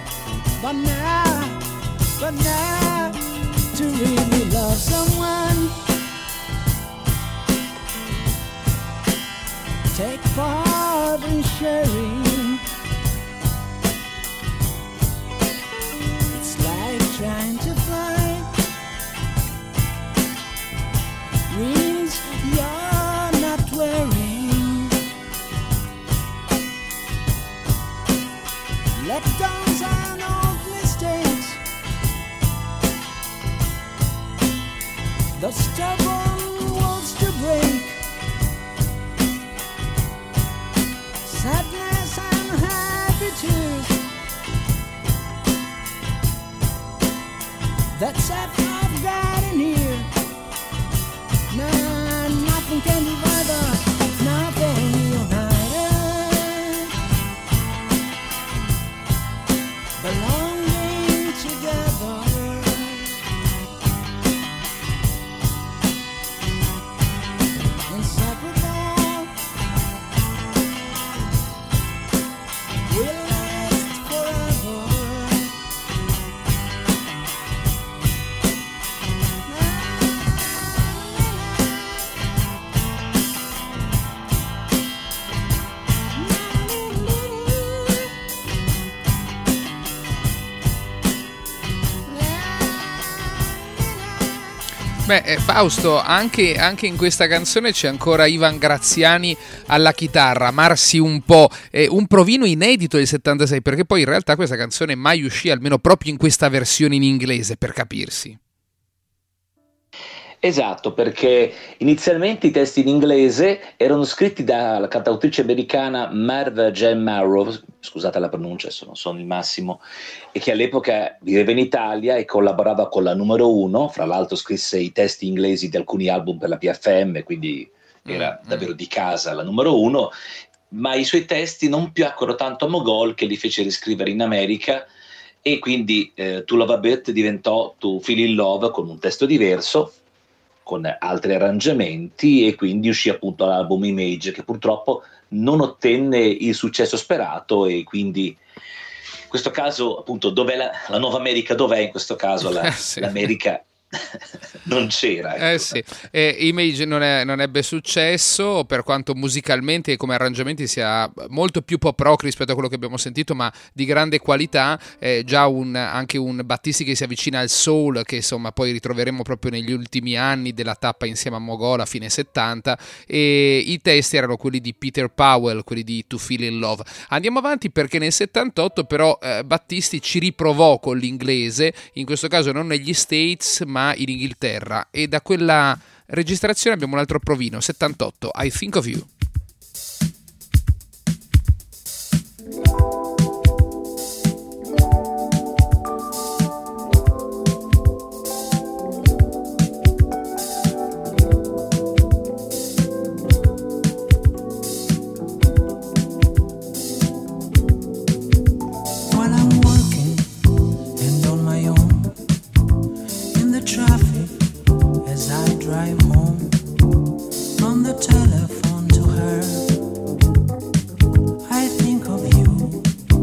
but now to really love someone, take part in sharing, it's like trying to fly wings you're not wearing. sadness and of mistakes. The stubborn walls to break. Sadness and happy tears. That's I've got in here. Nah, nothing can divide us. Nothing united. Belonging together. Inseparable. We'll last forever. Beh, Fausto, anche in questa canzone c'è ancora Ivan Graziani alla chitarra, amarsi un po', un provino inedito del 76, perché poi in realtà questa canzone mai uscì, almeno proprio in questa versione in inglese, per capirsi. Esatto, perché inizialmente i testi in inglese erano scritti dalla cantautrice americana Merv J. Marrow, scusate la pronuncia, non sono il massimo, e che all'epoca viveva in Italia e collaborava con la numero 1, fra l'altro scrisse i testi inglesi di alcuni album per la PFM, quindi era davvero di casa la numero 1, ma i suoi testi non piacquero tanto a Mogol, che li fece riscrivere in America, e quindi To Love a Bit diventò To Feel in Love con un testo diverso, con altri arrangiamenti, e quindi uscì appunto l'album Image, che purtroppo non ottenne il successo sperato, e quindi in questo caso appunto dov'è la Nuova America, dov'è in questo caso Sì. l'America non c'era, ecco. Sì. Image non ebbe successo, per quanto musicalmente e come arrangiamenti sia molto più pop rock rispetto a quello che abbiamo sentito, ma di grande qualità, già anche un Battisti che si avvicina al soul, che insomma poi ritroveremo proprio negli ultimi anni della tappa insieme a Mogol a fine 70, e i testi erano quelli di Peter Powell, quelli di To Feel in Love. Andiamo avanti, perché nel 78 però Battisti ci riprovò con l'inglese, in questo caso non negli States ma in Inghilterra, e da quella registrazione abbiamo un altro provino, 78, I Think of You. While I'm working and on my own in the traffic as I drive home, on the telephone to her, I think of you.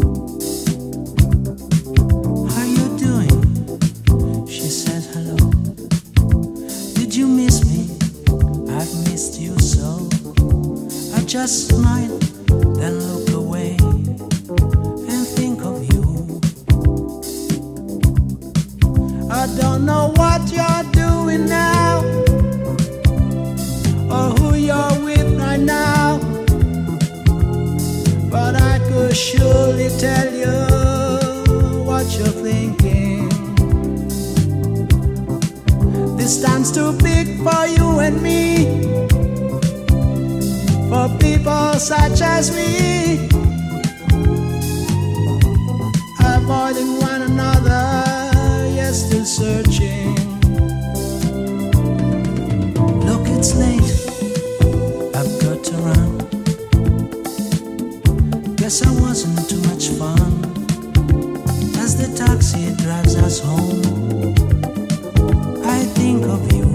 How you doing? She says hello. Did you miss me? I've missed you so. I just smile, then look away and think of you. I don't know what you're doing now, or who you're with right now, but I could surely tell you what you're thinking. This time's too big for you and me, for people such as we, avoiding one another, yet still searching. Look, it's late, I've got to run. Guess I wasn't too much fun. As the taxi drives us home, I think of you.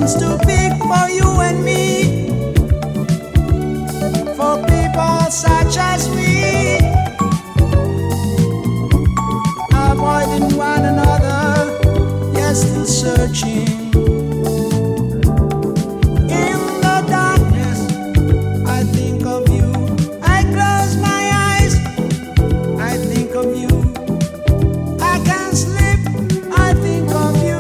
ocean's too big for you and me, for people such as we, avoiding one another, yet still searching. In the darkness, I think of you. I close my eyes, I think of you. I can't sleep, I think of you.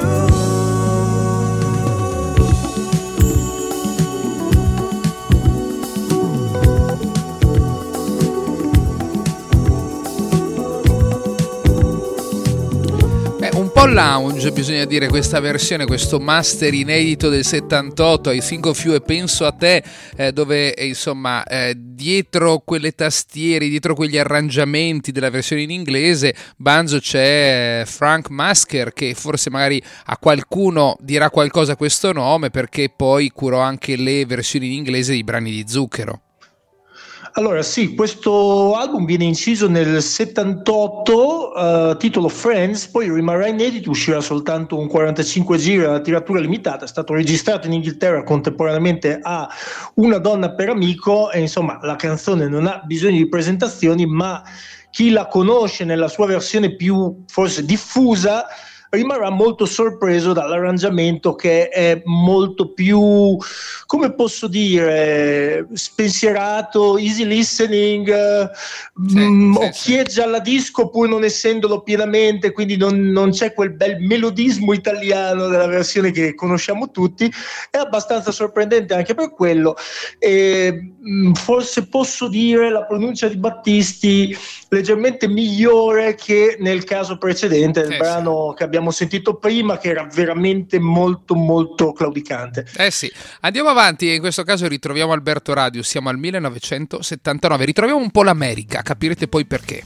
Un po' lounge, bisogna dire, questa versione, questo master inedito del 78, I Think of You e Penso a te, dove insomma dietro quelle tastiere, dietro quegli arrangiamenti della versione in inglese, Banzo, c'è Frank Masker, che forse magari a qualcuno dirà qualcosa questo nome, perché poi curò anche le versioni in inglese dei brani di Zucchero. Allora sì, questo album viene inciso nel 78, titolo Friends, poi rimarrà inedito, uscirà soltanto un 45 giri a tiratura limitata, è stato registrato in Inghilterra contemporaneamente a Una donna per amico e insomma la canzone non ha bisogno di presentazioni, ma chi la conosce nella sua versione più forse diffusa rimarrà molto sorpreso dall'arrangiamento, che è molto più, come posso dire, spensierato, easy listening, occhieggia alla disco pur non essendolo pienamente, quindi non c'è quel bel melodismo italiano della versione che conosciamo tutti, è abbastanza sorprendente anche per quello. E forse posso dire la pronuncia di Battisti leggermente migliore che nel caso precedente, del brano che abbiamo sentito prima, che era veramente molto molto claudicante. Sì, andiamo avanti e in questo caso ritroviamo Alberto Radius, siamo al 1979, ritroviamo un po' l'America, capirete poi perché.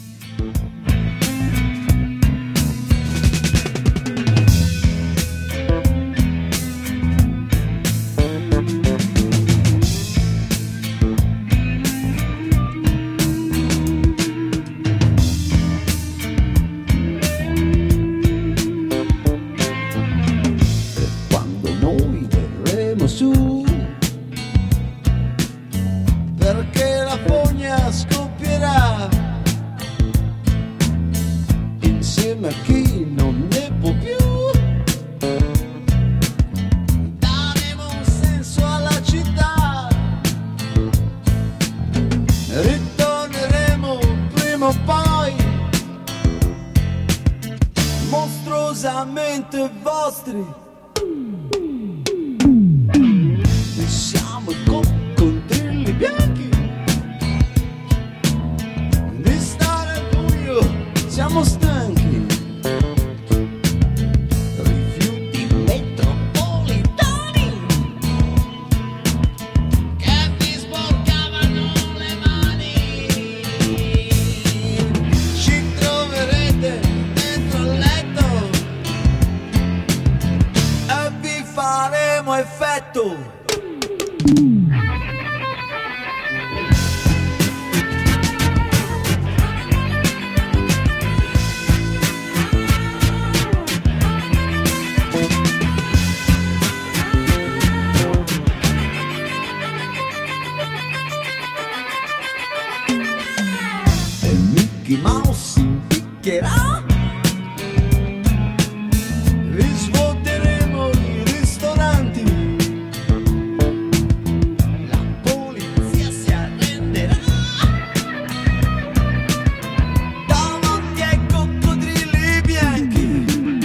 Perché la fogna scoppierà insieme a chi non ne può più. Daremo un senso alla città, ritorneremo prima o poi, mostruosamente vostri. Siamo i coccodrilli bianchi, di stare al buio siamo stanchi, rifiuti metropolitani che vi sporcavano le mani. Ci troverete dentro il letto e vi faremo effetto. E Mickey Mouse si impiccherà, risvuoteremo i ristoranti, la polizia si arrenderà davanti ai coccodrilli bianchi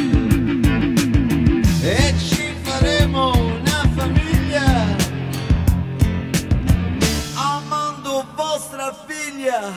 e ci faremo una famiglia amando vostra figlia.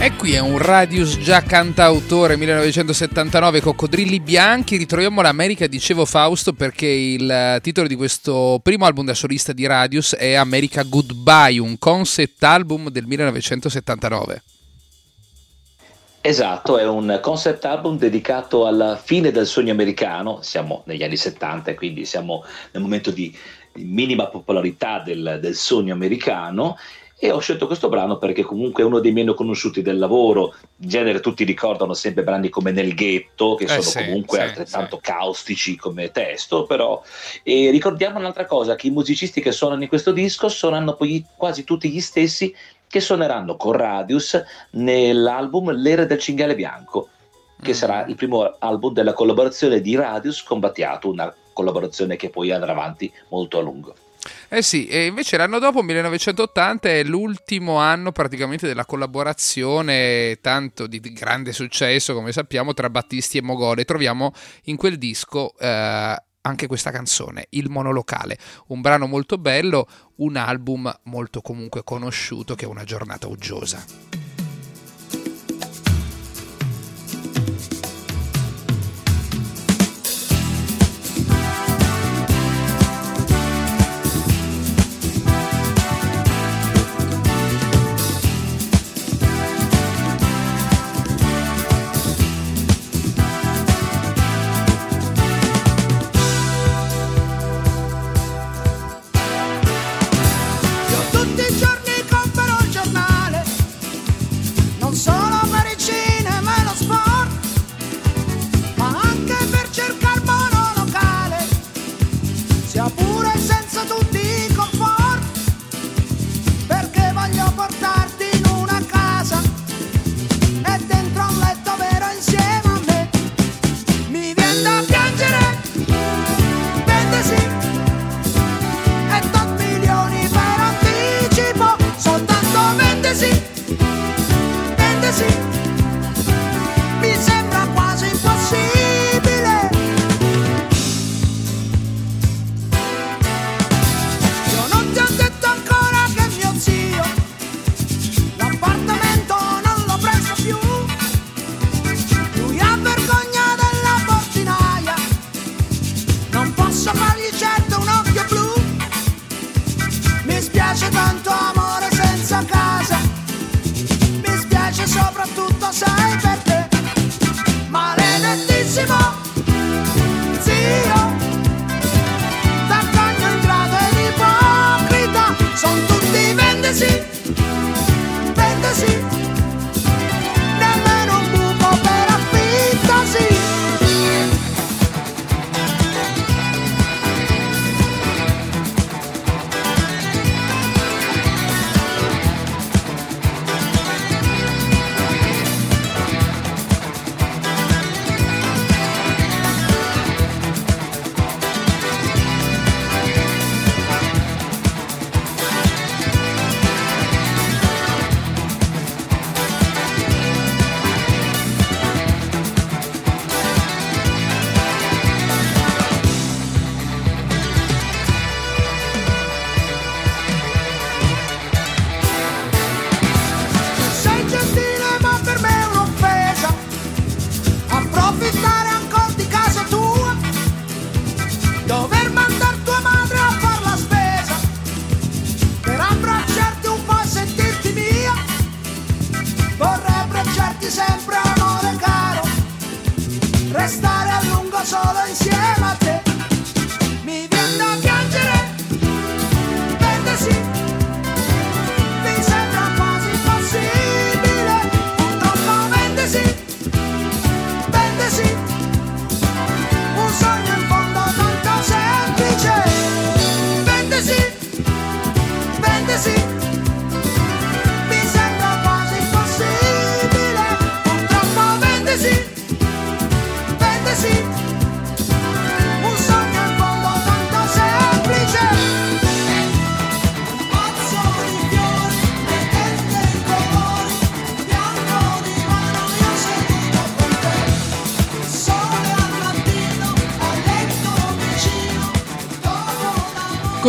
E qui è un Radius già cantautore, 1979, Coccodrilli Bianchi. Ritroviamo l'America, dicevo Fausto, perché il titolo di questo primo album da solista di Radius è America Goodbye, un concept album del 1979. Esatto, è un concept album dedicato alla fine del sogno americano. Siamo negli anni 70, quindi siamo nel momento di minima popolarità del sogno americano. E ho scelto questo brano perché comunque è uno dei meno conosciuti del lavoro. In genere tutti ricordano sempre brani come Nel ghetto, che sono comunque altrettanto caustici come testo, però. E ricordiamo un'altra cosa, che i musicisti che suonano in questo disco saranno poi quasi tutti gli stessi che suoneranno con Radius nell'album L'era del cinghiale bianco, che sarà il primo album della collaborazione di Radius con Battiato, una collaborazione che poi andrà avanti molto a lungo. Eh sì, e invece l'anno dopo, 1980, è l'ultimo anno praticamente della collaborazione, tanto di grande successo come sappiamo, tra Battisti e Mogol. Troviamo in quel disco anche questa canzone, Il monolocale, un brano molto bello, un album molto comunque conosciuto, che è Una giornata uggiosa. Tutti i giorni compro il giornale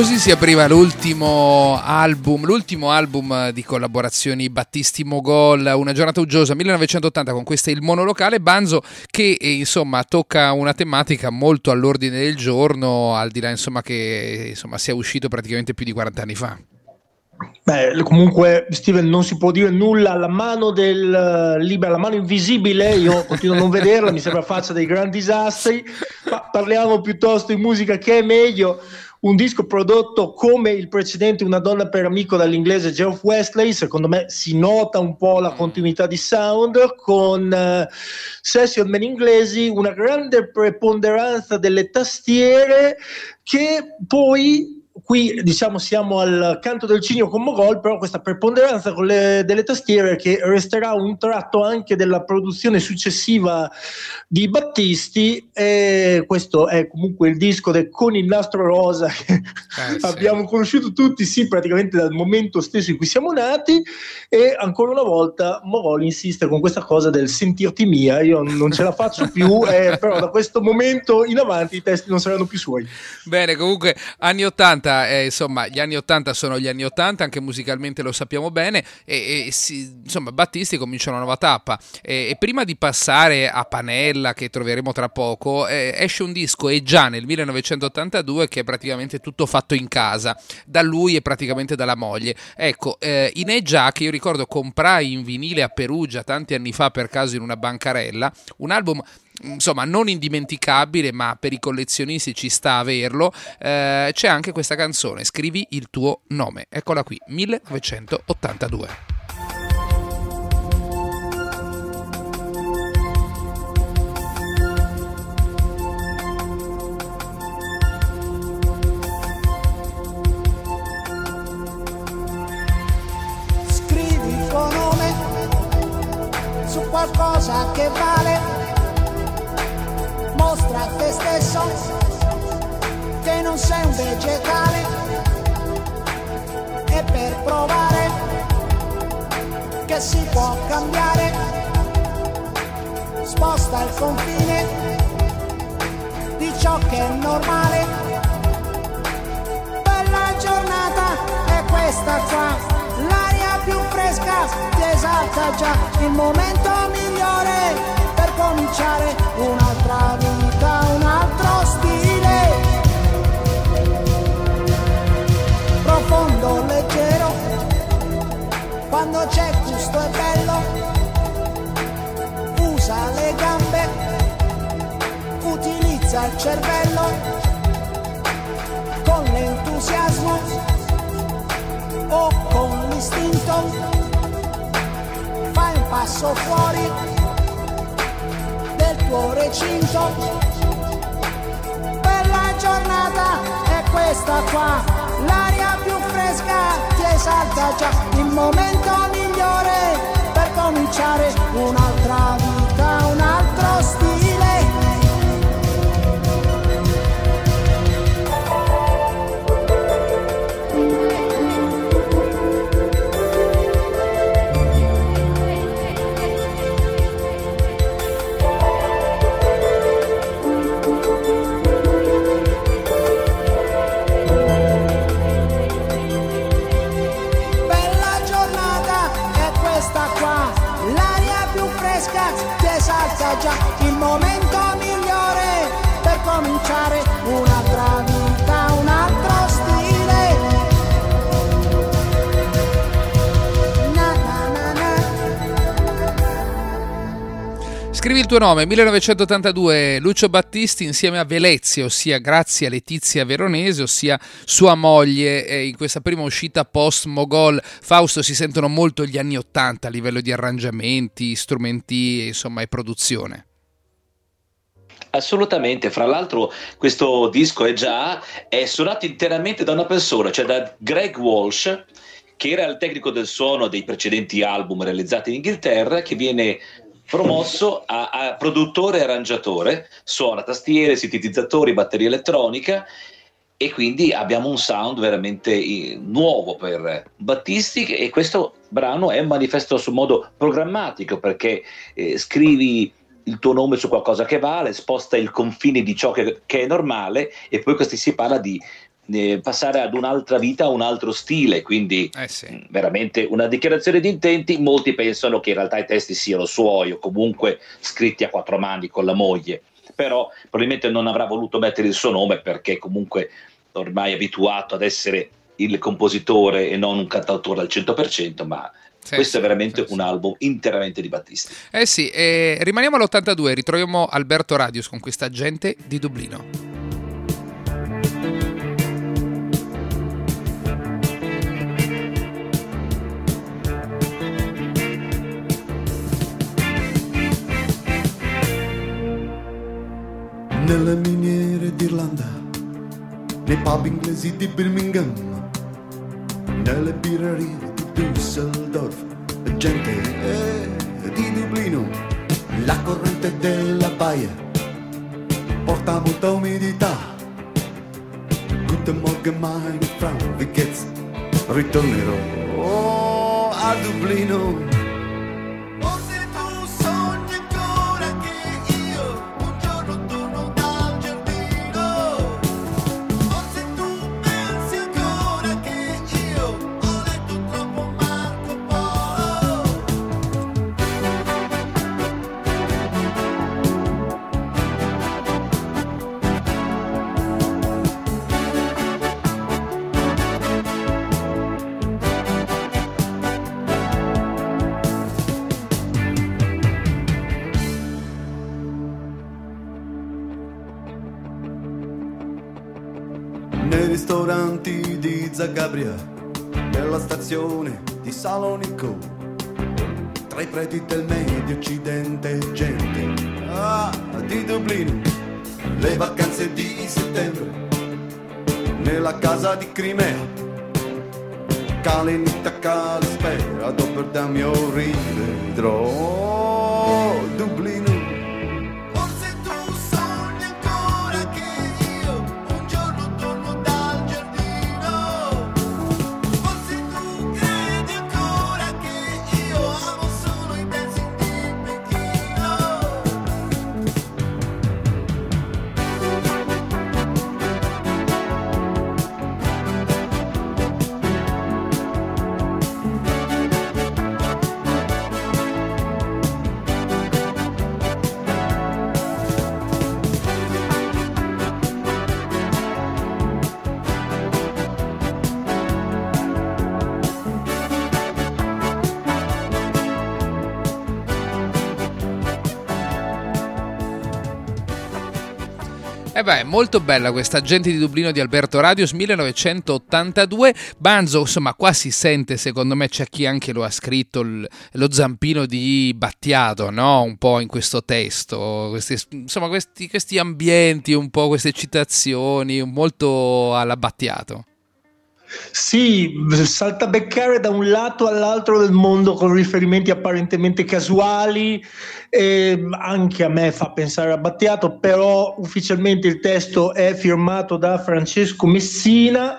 così si apriva l'ultimo album di collaborazioni Battisti Mogol, Una giornata uggiosa 1980, con questa Il monolocale Banzo, che insomma tocca una tematica molto all'ordine del giorno, al di là insomma che insomma sia uscito praticamente più di 40 anni fa. Beh, comunque Steven, non si può dire nulla alla mano del libero, la mano invisibile, io continuo a non vederla, mi sembra faccia dei grandi disastri, ma parliamo piuttosto di musica, che è meglio. Un disco prodotto come il precedente, Una donna per amico, dall'inglese Geoff Wesley. Secondo me si nota un po' la continuità di sound, con session man inglesi, una grande preponderanza delle tastiere, che poi qui diciamo siamo al canto del cigno con Mogol, però questa preponderanza delle tastiere che resterà un tratto anche della produzione successiva di Battisti, e questo è comunque il disco con il nastro rosa che abbiamo conosciuto tutti, sì, praticamente dal momento stesso in cui siamo nati. E ancora una volta Mogol insiste con questa cosa del sentirti mia, io non ce la faccio più, però da questo momento in avanti i testi non saranno più suoi. Bene, comunque anni 80, insomma gli anni 80 sono gli anni 80, anche musicalmente lo sappiamo bene, insomma Battisti comincia una nuova tappa, e prima di passare a Panella, che troveremo tra poco, esce un disco, e già nel 1982, che è praticamente tutto fatto in casa da lui e praticamente dalla moglie. Ecco, in E già, che io ricordo comprai in vinile a Perugia tanti anni fa per caso in una bancarella, un album insomma non indimenticabile, ma per i collezionisti ci sta a averlo. C'è anche questa canzone, Scrivi il tuo nome, eccola qui, 1982. Scrivi il tuo nome su qualcosa che vale, mostra a te stesso che non sei un vegetale, e per provare che si può cambiare, sposta il confine di ciò che è normale. Bella giornata è questa qua, l'aria più fresca ti esalta già, il momento migliore per cominciare un'altra vita, un altro stile, profondo, leggero, quando c'è gusto è bello, usa le gambe, utilizza il cervello, con l'entusiasmo o con l'istinto, fai un passo fuori del tuo recinto. Bella giornata è questa qua, l'aria più fresca ti esalta già, il momento migliore per cominciare un'altra vita, un altro stile. Già il momento migliore per cominciare un'altra vita, un altro stile. Na, na, na, na. Scrivi il tuo nome, 1982, Lucio Battisti insieme a Velezia, ossia Grazia Letizia Veronese, ossia sua moglie, in questa prima uscita post Mogol. Fausto, si sentono molto gli anni 80 a livello di arrangiamenti, strumenti, insomma, e produzione. Assolutamente, fra l'altro questo disco è suonato interamente da una persona, cioè da Greg Walsh, che era il tecnico del suono dei precedenti album realizzati in Inghilterra, che viene promosso a produttore e arrangiatore, suona tastiere, sintetizzatori, batteria elettronica, e quindi abbiamo un sound veramente nuovo per Battisti, e questo brano è un manifesto su modo programmatico, perché scrivi il tuo nome su qualcosa che vale, sposta il confine di ciò che è normale, e poi si parla di passare ad un'altra vita, a un altro stile, quindi Sì. veramente una dichiarazione di intenti. Molti pensano che in realtà i testi siano suoi o comunque scritti a quattro mani con la moglie, però probabilmente non avrà voluto mettere il suo nome perché comunque ormai è abituato ad essere il compositore e non un cantautore al 100%, ma questo è veramente un album interamente di Battisti. Sì, rimaniamo all'82, ritroviamo Alberto Radius con questa gente di Dublino. Nelle miniere d'Irlanda, nei pub inglesi di Birmingham, nelle birrerie di Düsseldorf, gente di Dublino, la corrente della baia porta molta umidità. Guten Morgen meine Frau, wie geht's? Ritornerò a Dublino. Nei ristoranti di Zagabria, nella stazione di Salonico, tra i preti del Medio Occidente, gente di Dublino, le vacanze di settembre, nella casa di Crimea, Kalinita Kalispera, dopo da mio rivedrò Dublino. Molto bella questa gente di Dublino di Alberto Radius, 1982. Banzo, insomma, qua si sente, secondo me c'è chi anche lo ha scritto, lo zampino di Battiato, no? Un po' in questo testo, questi ambienti, un po' queste citazioni, molto alla Battiato. Sì, salta beccare da un lato all'altro del mondo con riferimenti apparentemente casuali, anche a me fa pensare a Battiato, però ufficialmente il testo è firmato da Francesco Messina.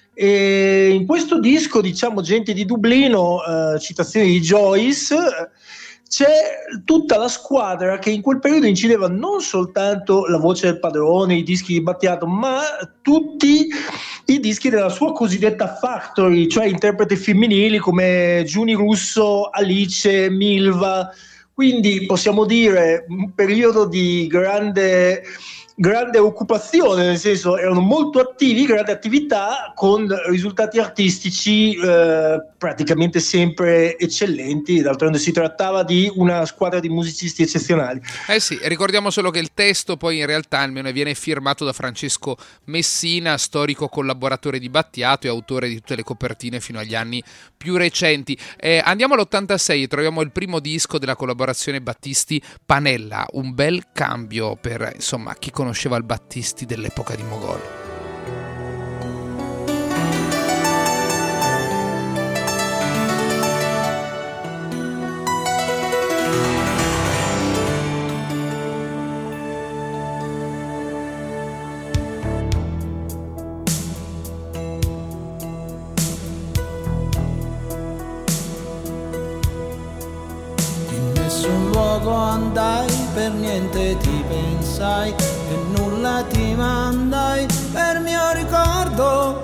E in questo disco, diciamo, gente di Dublino, citazioni di Joyce, c'è tutta la squadra che in quel periodo incideva non soltanto La voce del padrone, i dischi di Battiato, ma tutti i dischi della sua cosiddetta factory, cioè interpreti femminili come Giuni Russo, Alice, Milva. Quindi possiamo dire un periodo di grande occupazione, nel senso erano molto attivi, grande attività, con risultati artistici praticamente sempre eccellenti. D'altronde si trattava di una squadra di musicisti eccezionali. Sì, ricordiamo solo che il testo poi in realtà almeno viene firmato da Francesco Messina, storico collaboratore di Battiato e autore di tutte le copertine fino agli anni più recenti. Andiamo all'86, troviamo il primo disco della collaborazione Battisti Panella, un bel cambio per, insomma, chi conosceva il Battisti dell'epoca di Mogol. Andai, per niente ti pensai e nulla ti mandai, per mio ricordo guardo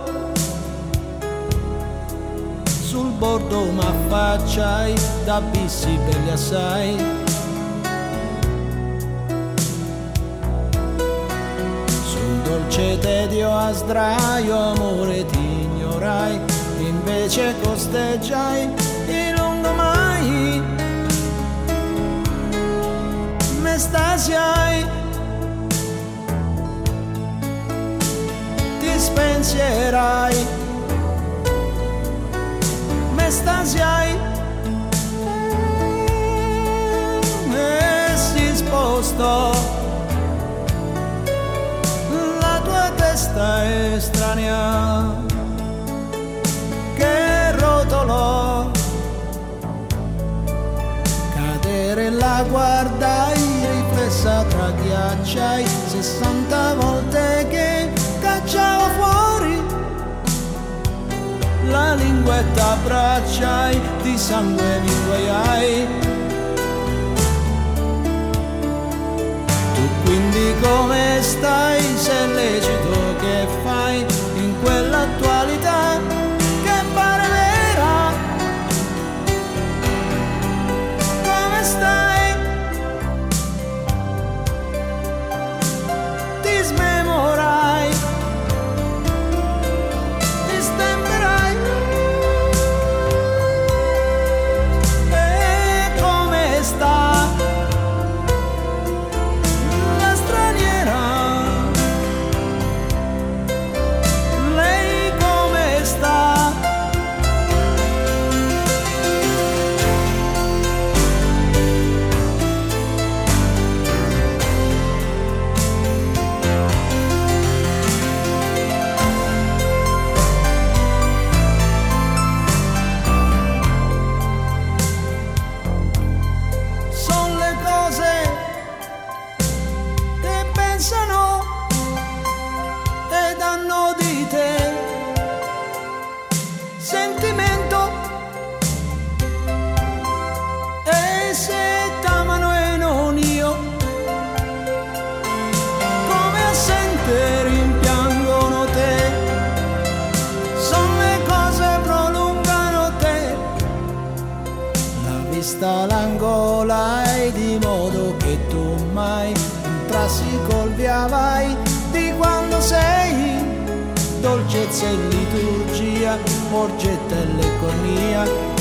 sul bordo m'affacciai da abissi belli assai. Sul dolce tedio a sdraio amore ti ignorai, invece costeggiai di lungo mai. M'estasiai, ti spensierai, m'estasiai e si spostò la tua testa estranea che rotolò. Cadere la guardai riflessa tra ghiacciai, 60 volte che cacciavo fuori la linguetta abbracciai, di sangue mi guaiai. Tu quindi come stai? Se è lecito che fai in quell'attualità che pare vera? Come stai? Ti smemorai, ti stemperai. E come sta la straniera? Lei come sta? Son le cose che pensano ed hanno di te sentimento, e se t'amano e non io, come assente rimpiangono te. Son le cose prolungano te, la vista all'angola e di modo che tu mai entrassi col via vai di quando sei. Dolcezza e liturgia, morgetta e leconia.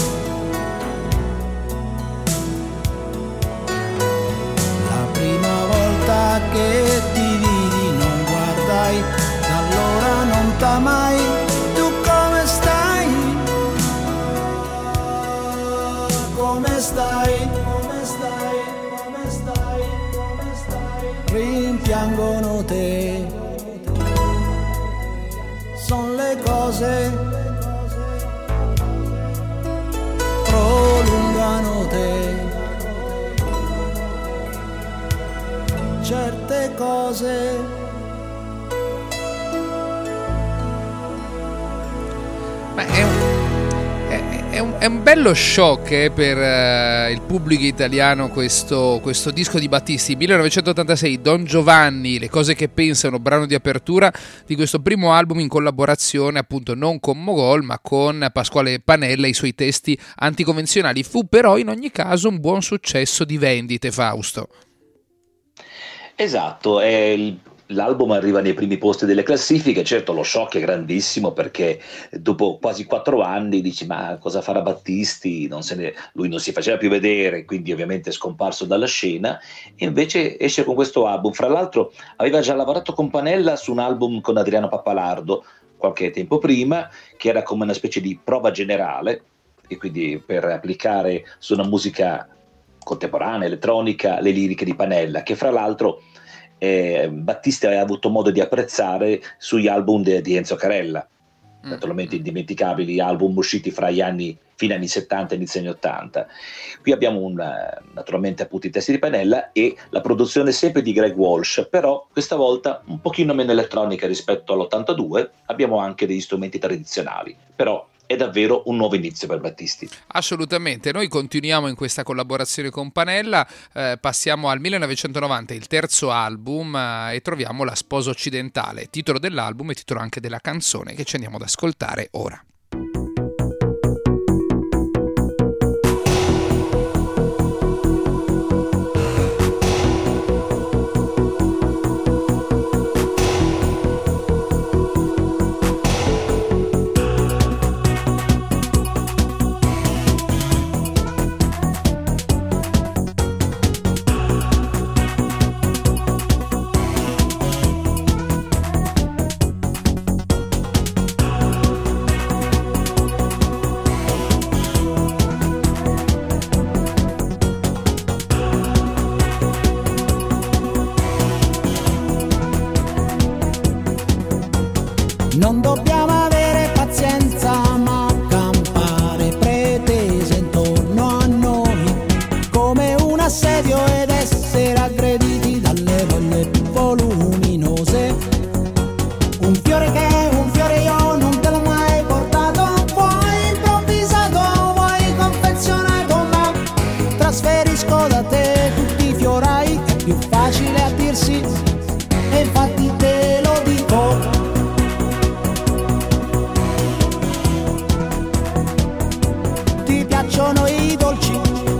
La prima volta che ti vidi non guardai, da allora non t'amai. Tu come stai? Come stai? Come stai? Come stai? Come stai? Rimpiangono te. Son le cose prolungano te. Certe cose Ma è un bello shock per il pubblico italiano questo disco di Battisti, 1986, Don Giovanni, Le cose che pensano, brano di apertura di questo primo album in collaborazione appunto non con Mogol ma con Pasquale Panella, i suoi testi anticonvenzionali. Fu però in ogni caso un buon successo di vendite, Fausto. Esatto, l'album arriva nei primi posti delle classifiche. Certo, lo shock è grandissimo perché dopo quasi 4 anni dici ma cosa farà Battisti? Lui non si faceva più vedere, quindi ovviamente è scomparso dalla scena, e invece esce con questo album. Fra l'altro aveva già lavorato con Panella su un album con Adriano Pappalardo qualche tempo prima, che era come una specie di prova generale, e quindi per applicare su una musica contemporanea, elettronica, le liriche di Panella, che fra l'altro Battisti aveva avuto modo di apprezzare sugli album di Enzo Carella, naturalmente indimenticabili album usciti fra gli anni fine anni 70 e inizio anni 80. Qui abbiamo naturalmente appunto i testi di Panella e la produzione sempre di Greg Walsh, però questa volta un pochino meno elettronica rispetto all'82, abbiamo anche degli strumenti tradizionali, però è davvero un nuovo inizio per Battisti. Assolutamente, noi continuiamo in questa collaborazione con Panella, passiamo al 1990, il terzo album, e troviamo La sposa occidentale, titolo dell'album e titolo anche della canzone che ci andiamo ad ascoltare ora. Non dobbiamo avere pazienza, ma campare pretese intorno a noi come un assedio ed essere aggrediti dalle voglie voluminose. Un fiore che è un fiore io non te l'ho mai portato, vuoi improvvisato, vuoi confezionato, ma trasferisco da te tutti i fiorai, è più facile a dirsi e infatti te lo dico. Piacciono i dolci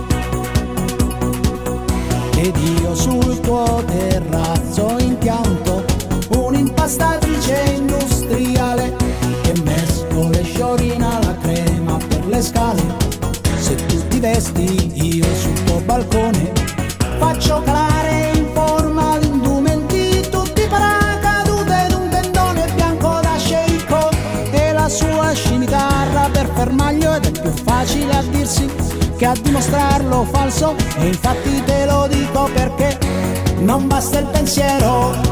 ed io sul tuo terrazzo impianto un'impastatrice industriale che mescolo e sciorina la crema per le scale. Se tu ti vesti io sul tuo balcone faccio calare in forma di indumenti tutti paracadute ed un tendone bianco da sceicco e la sua scimitarra per fermaglio, ed è più facile a dirsi che a dimostrarlo falso, e infatti te lo dico perché non basta il pensiero.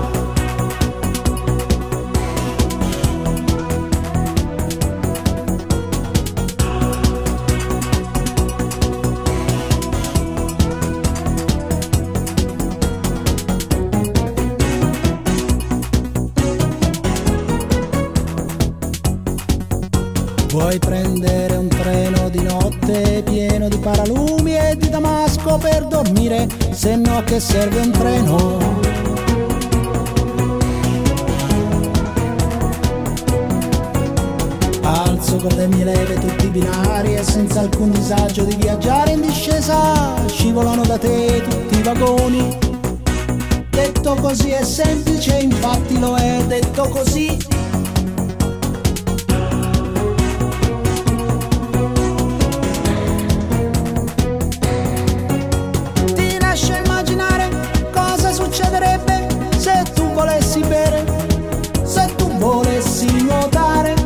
Vuoi prendere un treno di notte pieno di paralumi e di damasco per dormire, se no che serve un treno. Alzo con le mie leve tutti i binari e senza alcun disagio di viaggiare in discesa, scivolano da te tutti i vagoni. Detto così è semplice, infatti lo è detto così. Succederebbe se tu volessi bere, se tu volessi nuotare,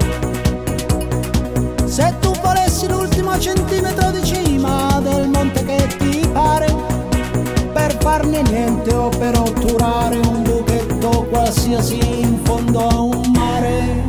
se tu volessi l'ultimo centimetro di cima del monte che ti pare, per farne niente o per otturare un buchetto qualsiasi in fondo a un mare.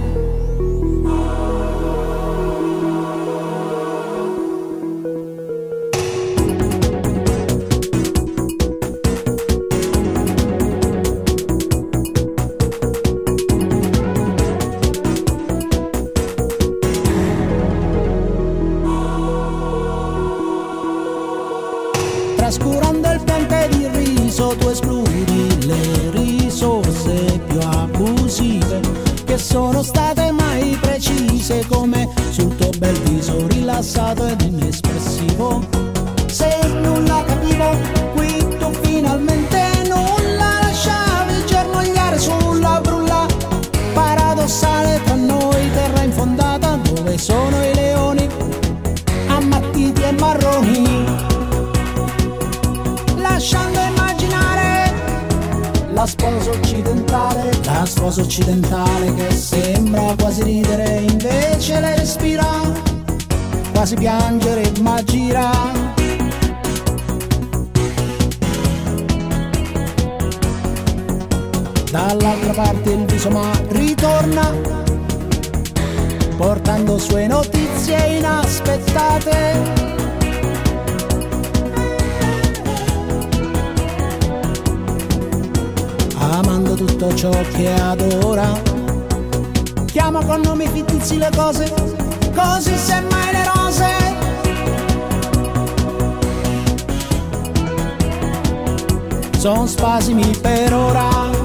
Trascurando il piante di riso tu escludi le risorse più abusive che sono state mai precise, come sul tuo bel viso rilassato ed inespressivo. Se nulla capivo, qui tu finalmente nulla lasciavi germogliare sulla brulla paradossale tra noi, terra infondata dove sono i leoni ammattiti e marroni, lasciando immaginare la sposa occidentale che sembra quasi ridere, invece lei respira, quasi piangere ma gira. Dall'altra parte il viso ma ritorna, portando sue notizie inaspettate. Amando tutto ciò che adora, chiama con nomi fittizi le cose così semmai le rose. Son spasimi per ora.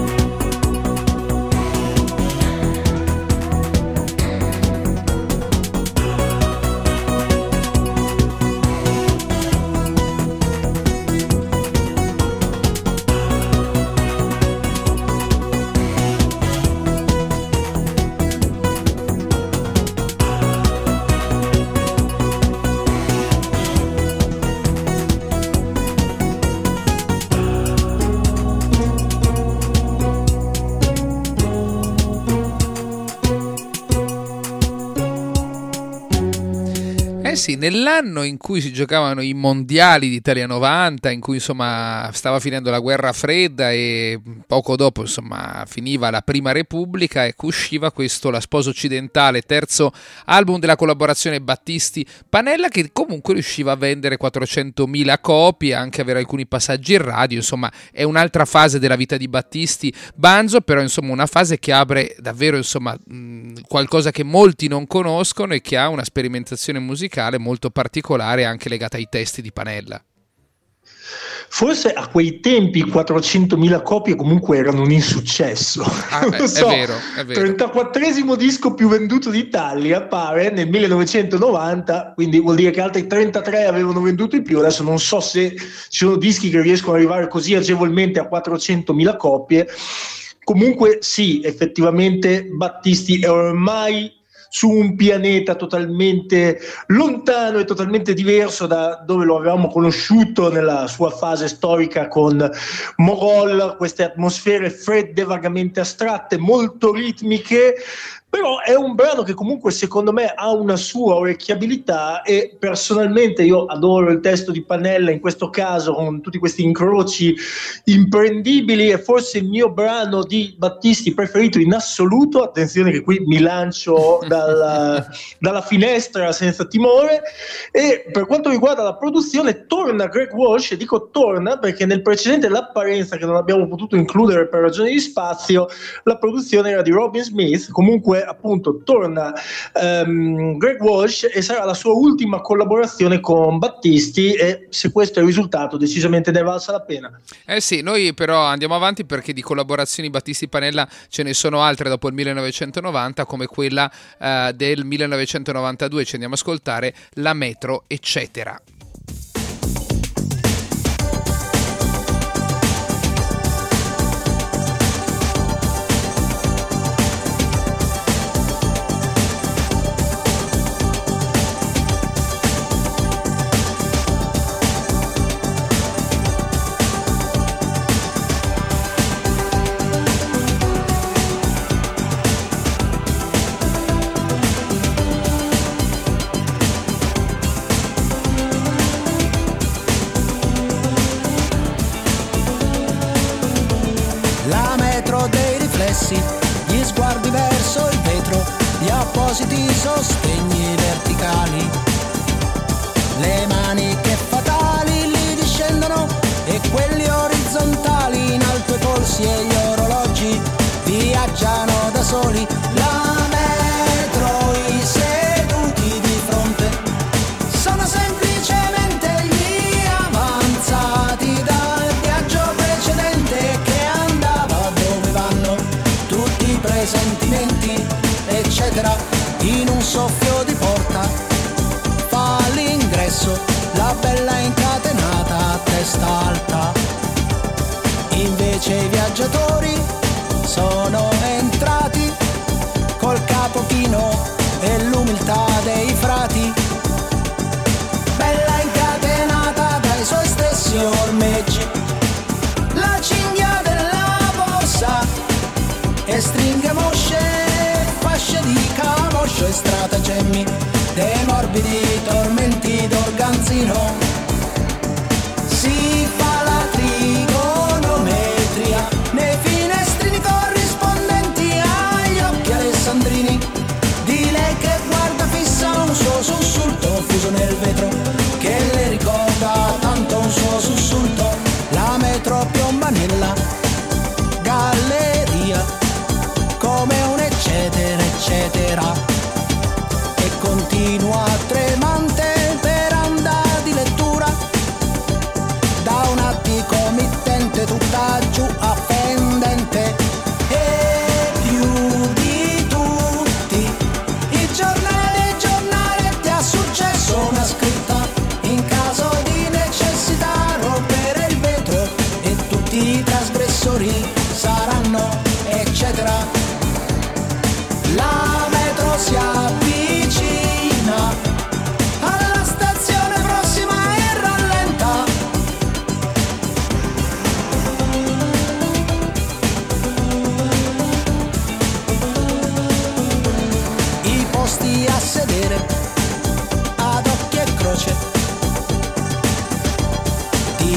Sì, nell'anno in cui si giocavano i mondiali d'Italia 90, in cui insomma stava finendo la guerra fredda e poco dopo insomma finiva la Prima Repubblica, ecco, usciva questo La sposa occidentale, terzo album della collaborazione Battisti-Panella, che comunque riusciva a vendere 400.000 copie, anche avere alcuni passaggi in radio. Insomma è un'altra fase della vita di Battisti Banzo, però insomma una fase che apre davvero insomma qualcosa che molti non conoscono e che ha una sperimentazione musicale molto particolare, anche legata ai testi di Panella. Forse a quei tempi 400.000 copie comunque erano un insuccesso. È vero. 34esimo disco più venduto d'Italia, pare, nel 1990, quindi vuol dire che altri 33 avevano venduto di più. Adesso non so se ci sono dischi che riescono ad arrivare così agevolmente a 400.000 copie. Comunque sì, effettivamente Battisti è ormai su un pianeta totalmente lontano e totalmente diverso da dove lo avevamo conosciuto nella sua fase storica con Mogol, queste atmosfere fredde, vagamente astratte, molto ritmiche. Però è un brano che comunque secondo me ha una sua orecchiabilità, e personalmente io adoro il testo di Panella in questo caso, con tutti questi incroci imprendibili. È forse il mio brano di Battisti preferito in assoluto. Attenzione che qui mi lancio dalla finestra senza timore. E per quanto riguarda la produzione, torna Greg Walsh, e dico torna perché nel precedente L'apparenza, che non abbiamo potuto includere per ragioni di spazio, la produzione era di Robin Smith. Comunque appunto torna Greg Walsh e sarà la sua ultima collaborazione con Battisti, e se questo è il risultato decisamente ne valsa la pena. Sì, noi però andiamo avanti perché di collaborazioni Battisti-Panella ce ne sono altre dopo il 1990, come quella del 1992. Ci andiamo a ascoltare La metro eccetera. Gli sguardi verso il vetro, gli appositi sostegni verticali, le maniche fatali lì discendono e quelli orizzontali in alto i polsi e gli orologi viaggiano da soli. La metro, i seduti di fronte sono semplicemente gli avanzati dal viaggio precedente che andava dove vanno tutti i presentimenti, eccetera. In un soffio di porta fa l'ingresso la bella incatenata a testa alta. Invece i viaggiatori sono entrati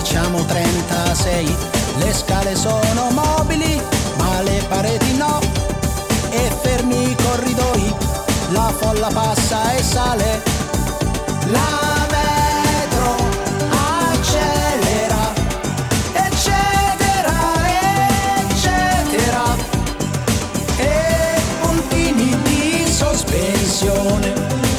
diciamo 36. Le scale sono mobili, ma le pareti no. E fermi i corridoi, la folla passa e sale. La metro accelera, eccetera, eccetera. E puntini di sospensione.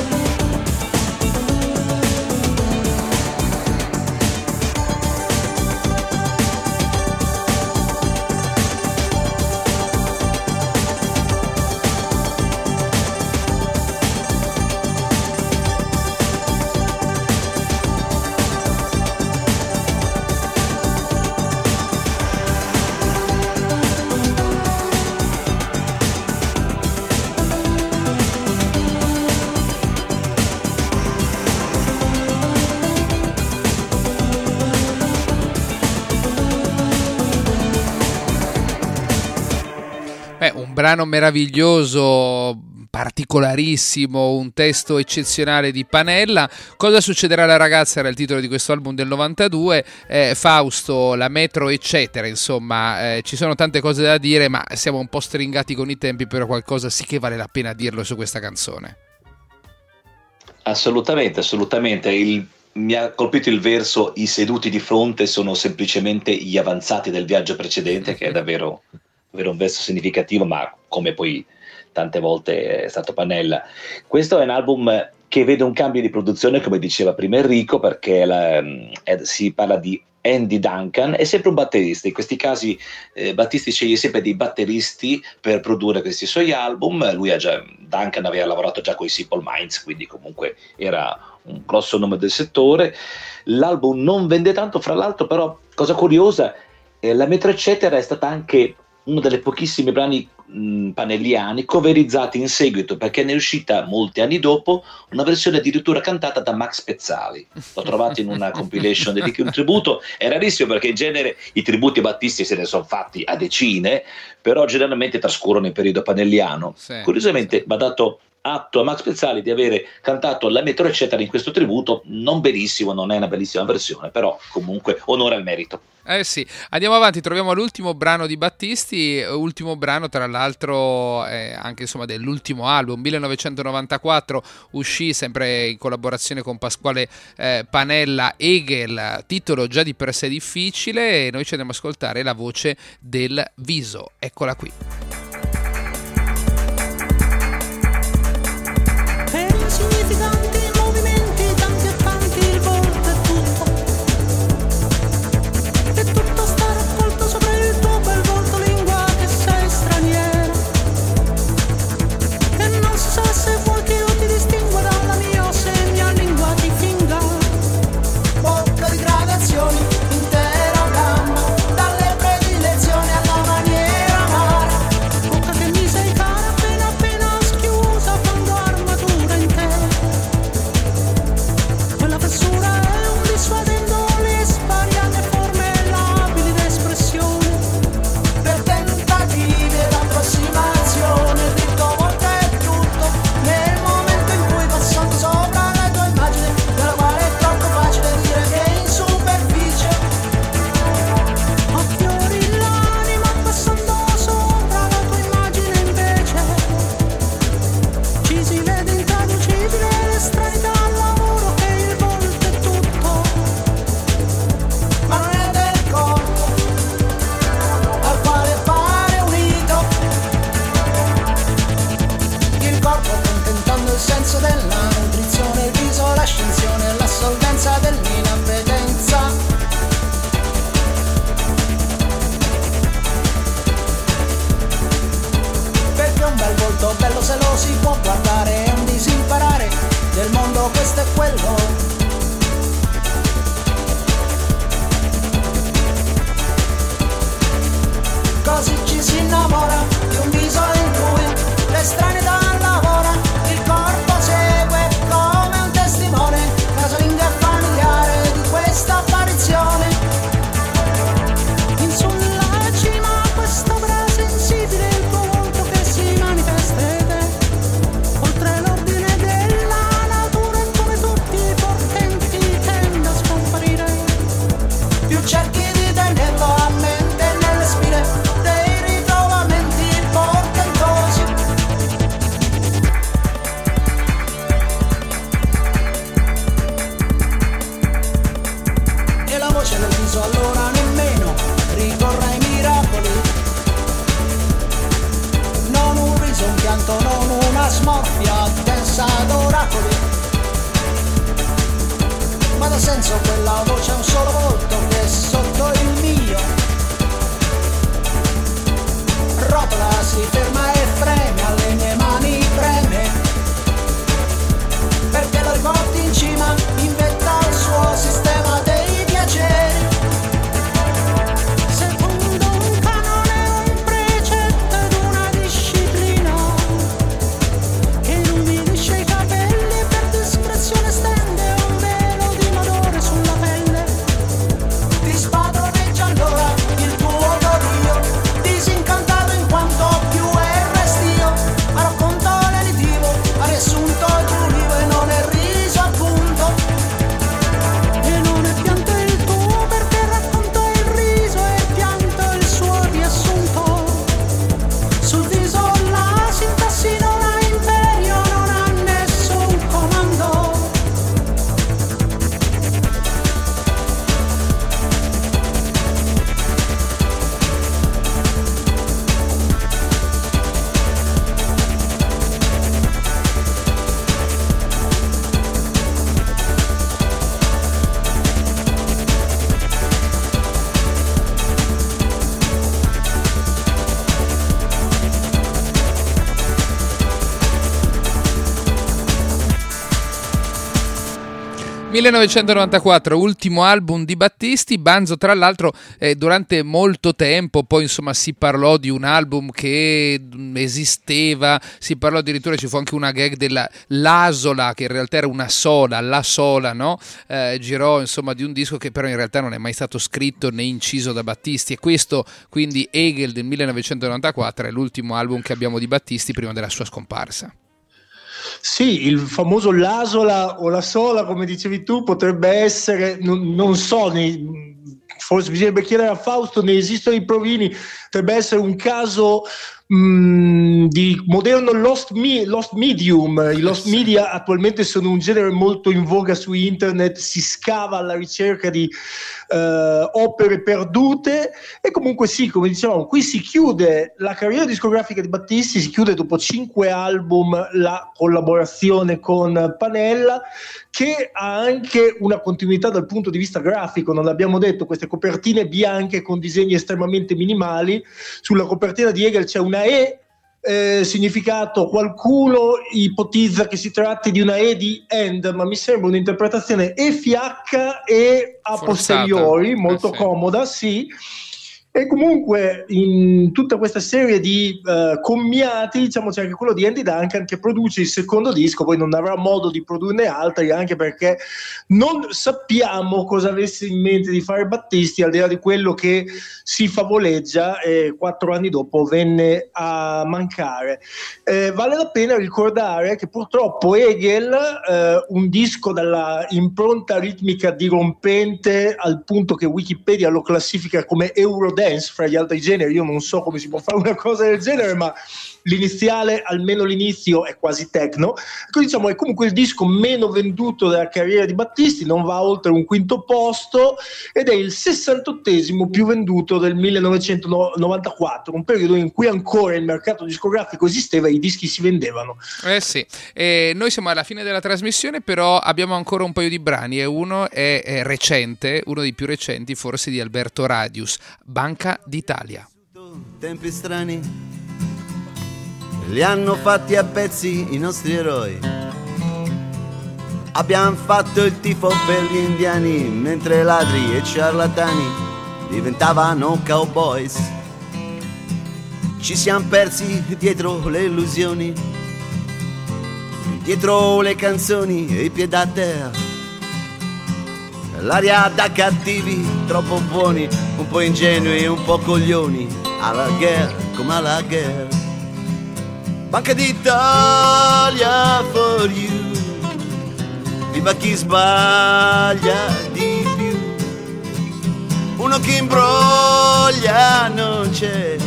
Un brano meraviglioso, particolarissimo, un testo eccezionale di Panella. Cosa succederà alla ragazza era il titolo di questo album del 92. Fausto, la metro eccetera, insomma ci sono tante cose da dire, ma siamo un po' stringati con i tempi, però qualcosa sì che vale la pena dirlo su questa canzone. Assolutamente, assolutamente. Mi ha colpito il verso: i seduti di fronte sono semplicemente gli avanzati del viaggio precedente, che è davvero un verso significativo, ma come poi tante volte è stato Panella. Questo è un album che vede un cambio di produzione, come diceva prima Enrico, perché si parla di Andy Duncan, è sempre un batterista. In questi casi Battisti sceglie sempre dei batteristi per produrre questi suoi album. Duncan aveva lavorato già con i Simple Minds, quindi comunque era un grosso nome del settore. L'album non vende tanto, fra l'altro, però cosa curiosa, la metro eccetera è stata anche uno delle pochissimi brani panelliani coverizzati in seguito, perché ne è uscita molti anni dopo una versione addirittura cantata da Max Pezzali. L'ho trovato in una compilation dedica un tributo. È rarissimo, perché in genere i tributi a Battisti se ne sono fatti a decine, però generalmente trascorrono in periodo panelliano. Sì, curiosamente va dato atto a Max Pezzali di avere cantato la metro eccetera in questo tributo. Non benissimo, non è una bellissima versione, però comunque onore al merito. Sì, andiamo avanti, troviamo l'ultimo brano di Battisti, ultimo brano tra l'altro anche insomma dell'ultimo album, 1994, uscì sempre in collaborazione con Pasquale Panella, Hegel, titolo già di per sé difficile, e noi ci andiamo ad ascoltare la voce del Viso, eccola qui. Intera gamma, dalle predilezioni alla maniera amara. Bocca che mi sei cara appena appena schiusa, quando armatura in te adesso allora nemmeno ricorre ai miracoli. Non un riso, un pianto, non una smorfia densa d'oracoli, ma da senso quella voce ha un solo volto che è sotto il mio. Rotola, si ferma e freme, alle mie mani preme, perché lo riporti in cima, inventa il suo sistema dei piaceri. Secondo un canone, un precetto ed una disciplina che illuminisce i capelli, per discrezione stende un velo di malore sulla pelle. Ti spadroneggia allora il tuo delirio, disincantato in quanto più è restio, ma racconto lenitivo, ha riassunto giurivo e non è riso appunto. E non è pianto il tuo perché racconto il riso e pianto il suo riassunto. Sul viso la sintassi non ha imperio, non ha nessun comando. ...1994, ultimo album di Battisti. Banzo tra l'altro durante molto tempo poi insomma si parlò di un album che esisteva, si parlò addirittura, ci fu anche una gag della l'Asola che in realtà era una sola, la sola, no? Girò insomma di un disco che però in realtà non è mai stato scritto né inciso da Battisti, e questo quindi Hegel del 1994 è l'ultimo album che abbiamo di Battisti prima della sua scomparsa. Sì, il famoso l'Asola o la Sola, come dicevi tu, potrebbe essere, non so, forse bisognerebbe chiedere a Fausto, ne esistono i provini, potrebbe essere un caso di moderno lost medium. I lost media attualmente sono un genere molto in voga su internet, si scava alla ricerca di opere perdute, e comunque sì, come dicevamo, qui si chiude la carriera discografica di Battisti, si chiude dopo 5 album la collaborazione con Panella, che ha anche una continuità dal punto di vista grafico. Non l'abbiamo detto, queste copertine bianche con disegni estremamente minimali. Sulla copertina di Hegel c'è una E, significato qualcuno ipotizza che si tratti di una E di end, ma mi sembra un'interpretazione EFH e a posteriori, molto comoda, sì. E comunque in tutta questa serie di commiati, diciamo, c'è anche quello di Andy Duncan, che produce il secondo disco, poi non avrà modo di produrne altri, anche perché non sappiamo cosa avesse in mente di fare Battisti, al di là di quello che si favoleggia, e 4 anni dopo venne a mancare. Vale la pena ricordare che purtroppo Hegel, un disco dalla impronta ritmica dirompente al punto che Wikipedia lo classifica come Eurodance fra gli altri generi, io non so come si può fare una cosa del genere, ma l'iniziale, almeno l'inizio, è quasi techno. Quindi diciamo è comunque il disco meno venduto della carriera di Battisti, non va oltre un quinto posto, ed è il 68esimo più venduto del 1994, un periodo in cui ancora il mercato discografico esisteva e i dischi si vendevano. Sì, noi siamo alla fine della trasmissione, però abbiamo ancora un paio di brani, e uno è recente, uno dei più recenti forse, di Alberto Radius, Banca d'Italia. Tempi strani li hanno fatti a pezzi i nostri eroi. Abbiamo fatto il tifo per gli indiani, mentre ladri e ciarlatani diventavano cowboys. Ci siamo persi dietro le illusioni, dietro le canzoni e i piedi a terra. L'aria da cattivi, troppo buoni, un po' ingenui e un po' coglioni, alla guerra come alla guerra. Banca d'Italia for you, viva chi sbaglia di più, uno che imbroglia non c'è,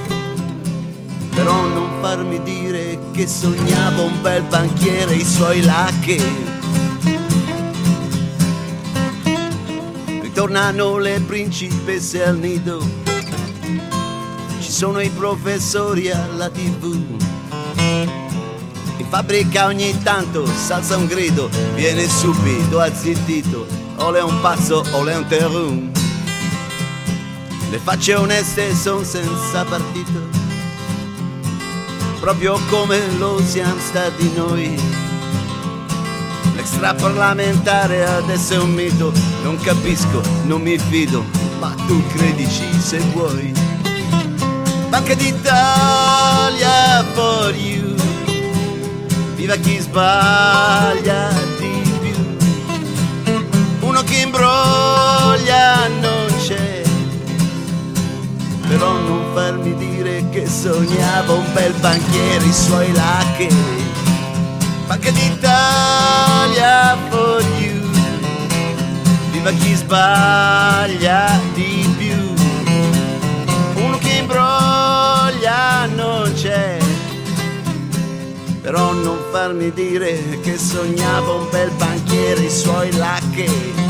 però non farmi dire che sognavo un bel banchiere e i suoi lacche. Ritornano le principesse al nido, ci sono i professori alla TV. In fabbrica ogni tanto s'alza un grido, viene subito azzittito, ole un pazzo, ole un terrum. Le facce oneste son senza partito, proprio come lo siamo stati noi. L'extraparlamentare adesso è un mito, non capisco, non mi fido, ma tu credici se vuoi. Banca d'Italia for you, viva chi sbaglia di più. Uno che imbroglia non c'è, però non farmi dire che sognava un bel banchiere, i suoi laccheri. Banca d'Italia for you, viva chi sbaglia di più. Uno che imbroglia non c'è, però non farmi dire che sognava un bel banchiere, i suoi laccheri.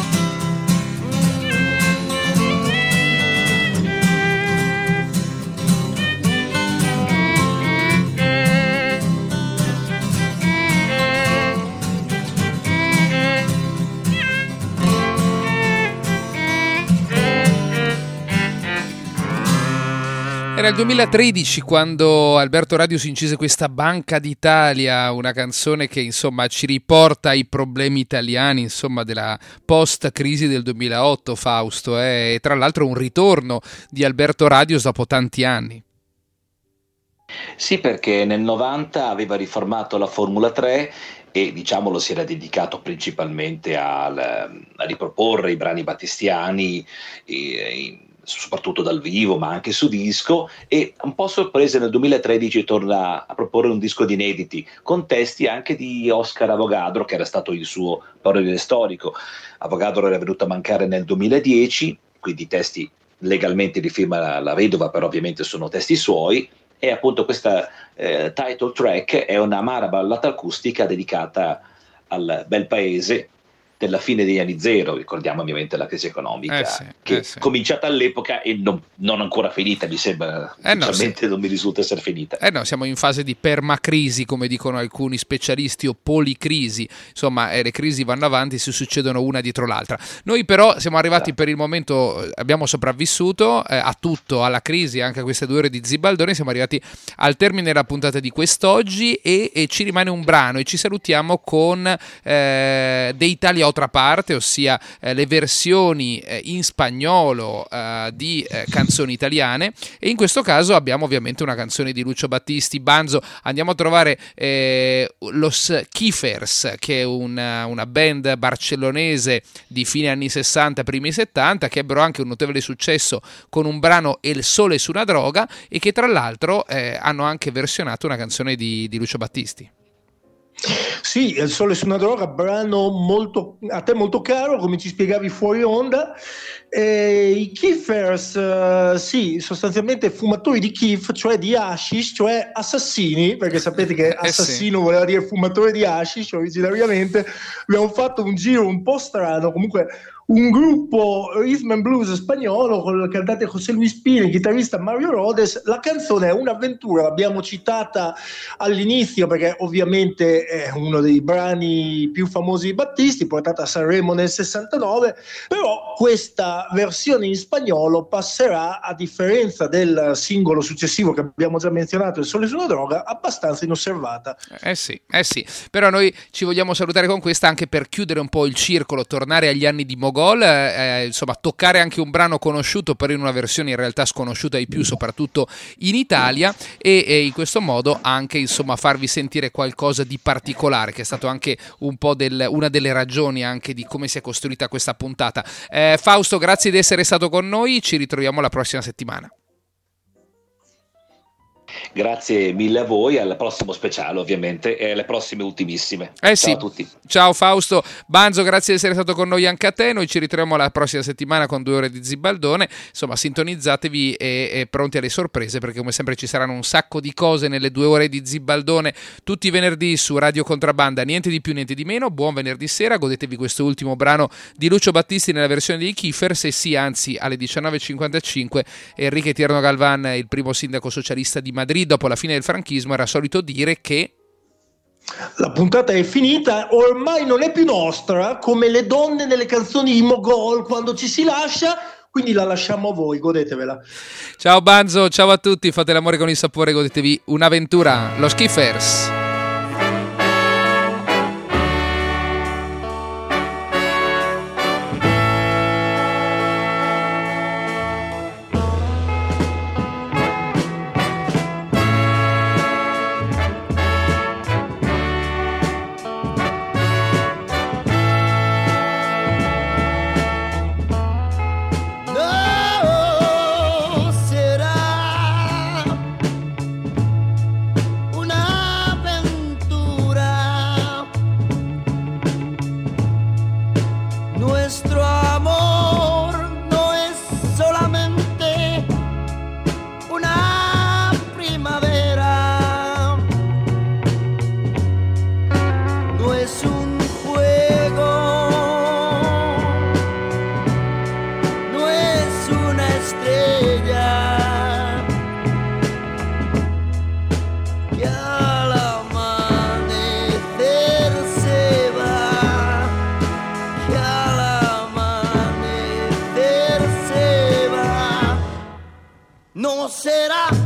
Era il 2013 quando Alberto Radius incise questa Banca d'Italia, una canzone che insomma ci riporta ai problemi italiani, insomma, della post-crisi del 2008, Fausto, e tra l'altro un ritorno di Alberto Radius dopo tanti anni. Sì, perché nel 90 aveva riformato la Formula 3 e diciamolo si era dedicato principalmente a riproporre i brani battistiani, soprattutto dal vivo ma anche su disco, e un po' sorpresa nel 2013 torna a proporre un disco di inediti con testi anche di Oscar Avogadro, che era stato il suo paroliere storico. Avogadro era venuto a mancare nel 2010, quindi testi legalmente di firma la vedova, però ovviamente sono testi suoi, e appunto questa title track è un'amara ballata acustica dedicata al bel paese della fine degli anni zero. Ricordiamo ovviamente la crisi economica che è cominciata all'epoca e non ancora finita, mi sembra, ufficialmente non mi risulta essere finita. No, siamo in fase di permacrisi, come dicono alcuni specialisti, o policrisi, insomma le crisi vanno avanti, si succedono una dietro l'altra. Noi però siamo arrivati per il momento, abbiamo sopravvissuto a tutto, alla crisi, anche a queste 2 ore di Zibaldone, siamo arrivati al termine della puntata di quest'oggi e ci rimane un brano e ci salutiamo con dei tagli otra parte, ossia le versioni in spagnolo di canzoni italiane, e in questo caso abbiamo ovviamente una canzone di Lucio Battisti. Banzo, andiamo a trovare Los Kiffers, che è una band barcellonese di fine anni 60, primi 70, che ebbero anche un notevole successo con un brano El sole su una droga, e che tra l'altro hanno anche versionato una canzone di Lucio Battisti. Sì, Il sole su una droga, brano a te molto caro, come ci spiegavi fuori onda. I Kiffers, sì, sostanzialmente fumatori di Kiff, cioè di hashish, cioè assassini, perché sapete che assassino voleva dire fumatore di hashish originariamente. Abbiamo fatto un giro un po' strano, comunque un gruppo rhythm and blues spagnolo con il cantante José Luis Pina, il chitarrista Mario Rodes. La canzone è un'avventura, l'abbiamo citata all'inizio perché ovviamente è uno dei brani più famosi di Battisti, portata a Sanremo nel 69, però questa versione in spagnolo passerà, a differenza del singolo successivo che abbiamo già menzionato, Il sole su una droga, abbastanza inosservata. Sì, però noi ci vogliamo salutare con questa, anche per chiudere un po' il circolo, tornare agli anni di Mogol, insomma toccare anche un brano conosciuto però in una versione in realtà sconosciuta ai più, soprattutto in Italia, e in questo modo anche insomma farvi sentire qualcosa di particolare, che è stato anche un po' una delle ragioni anche di come si è costruita questa puntata. Fausto, grazie di essere stato con noi, ci ritroviamo la prossima settimana. Grazie mille a voi, al prossimo speciale ovviamente e alle prossime ultimissime. Sì. Ciao a tutti. Ciao Fausto. Banzo, grazie di essere stato con noi anche a te. Noi ci ritroviamo la prossima settimana con 2 ore di Zibaldone. Insomma, sintonizzatevi e pronti alle sorprese, perché come sempre ci saranno un sacco di cose nelle 2 ore di Zibaldone tutti i venerdì su Radio Contrabbanda. Niente di più, niente di meno. Buon venerdì sera, godetevi questo ultimo brano di Lucio Battisti nella versione dei Kiffers, e sì, anzi alle 19.55 Enrique Tierno Galván, il primo sindaco socialista di Madrid dopo la fine del franchismo, era solito dire che la puntata è finita, ormai non è più nostra, come le donne nelle canzoni di Mogol quando ci si lascia, quindi la lasciamo a voi, godetevela. Ciao Banzo, ciao a tutti, fate l'amore con il sapore, godetevi un'avventura, Los Kiffers. No será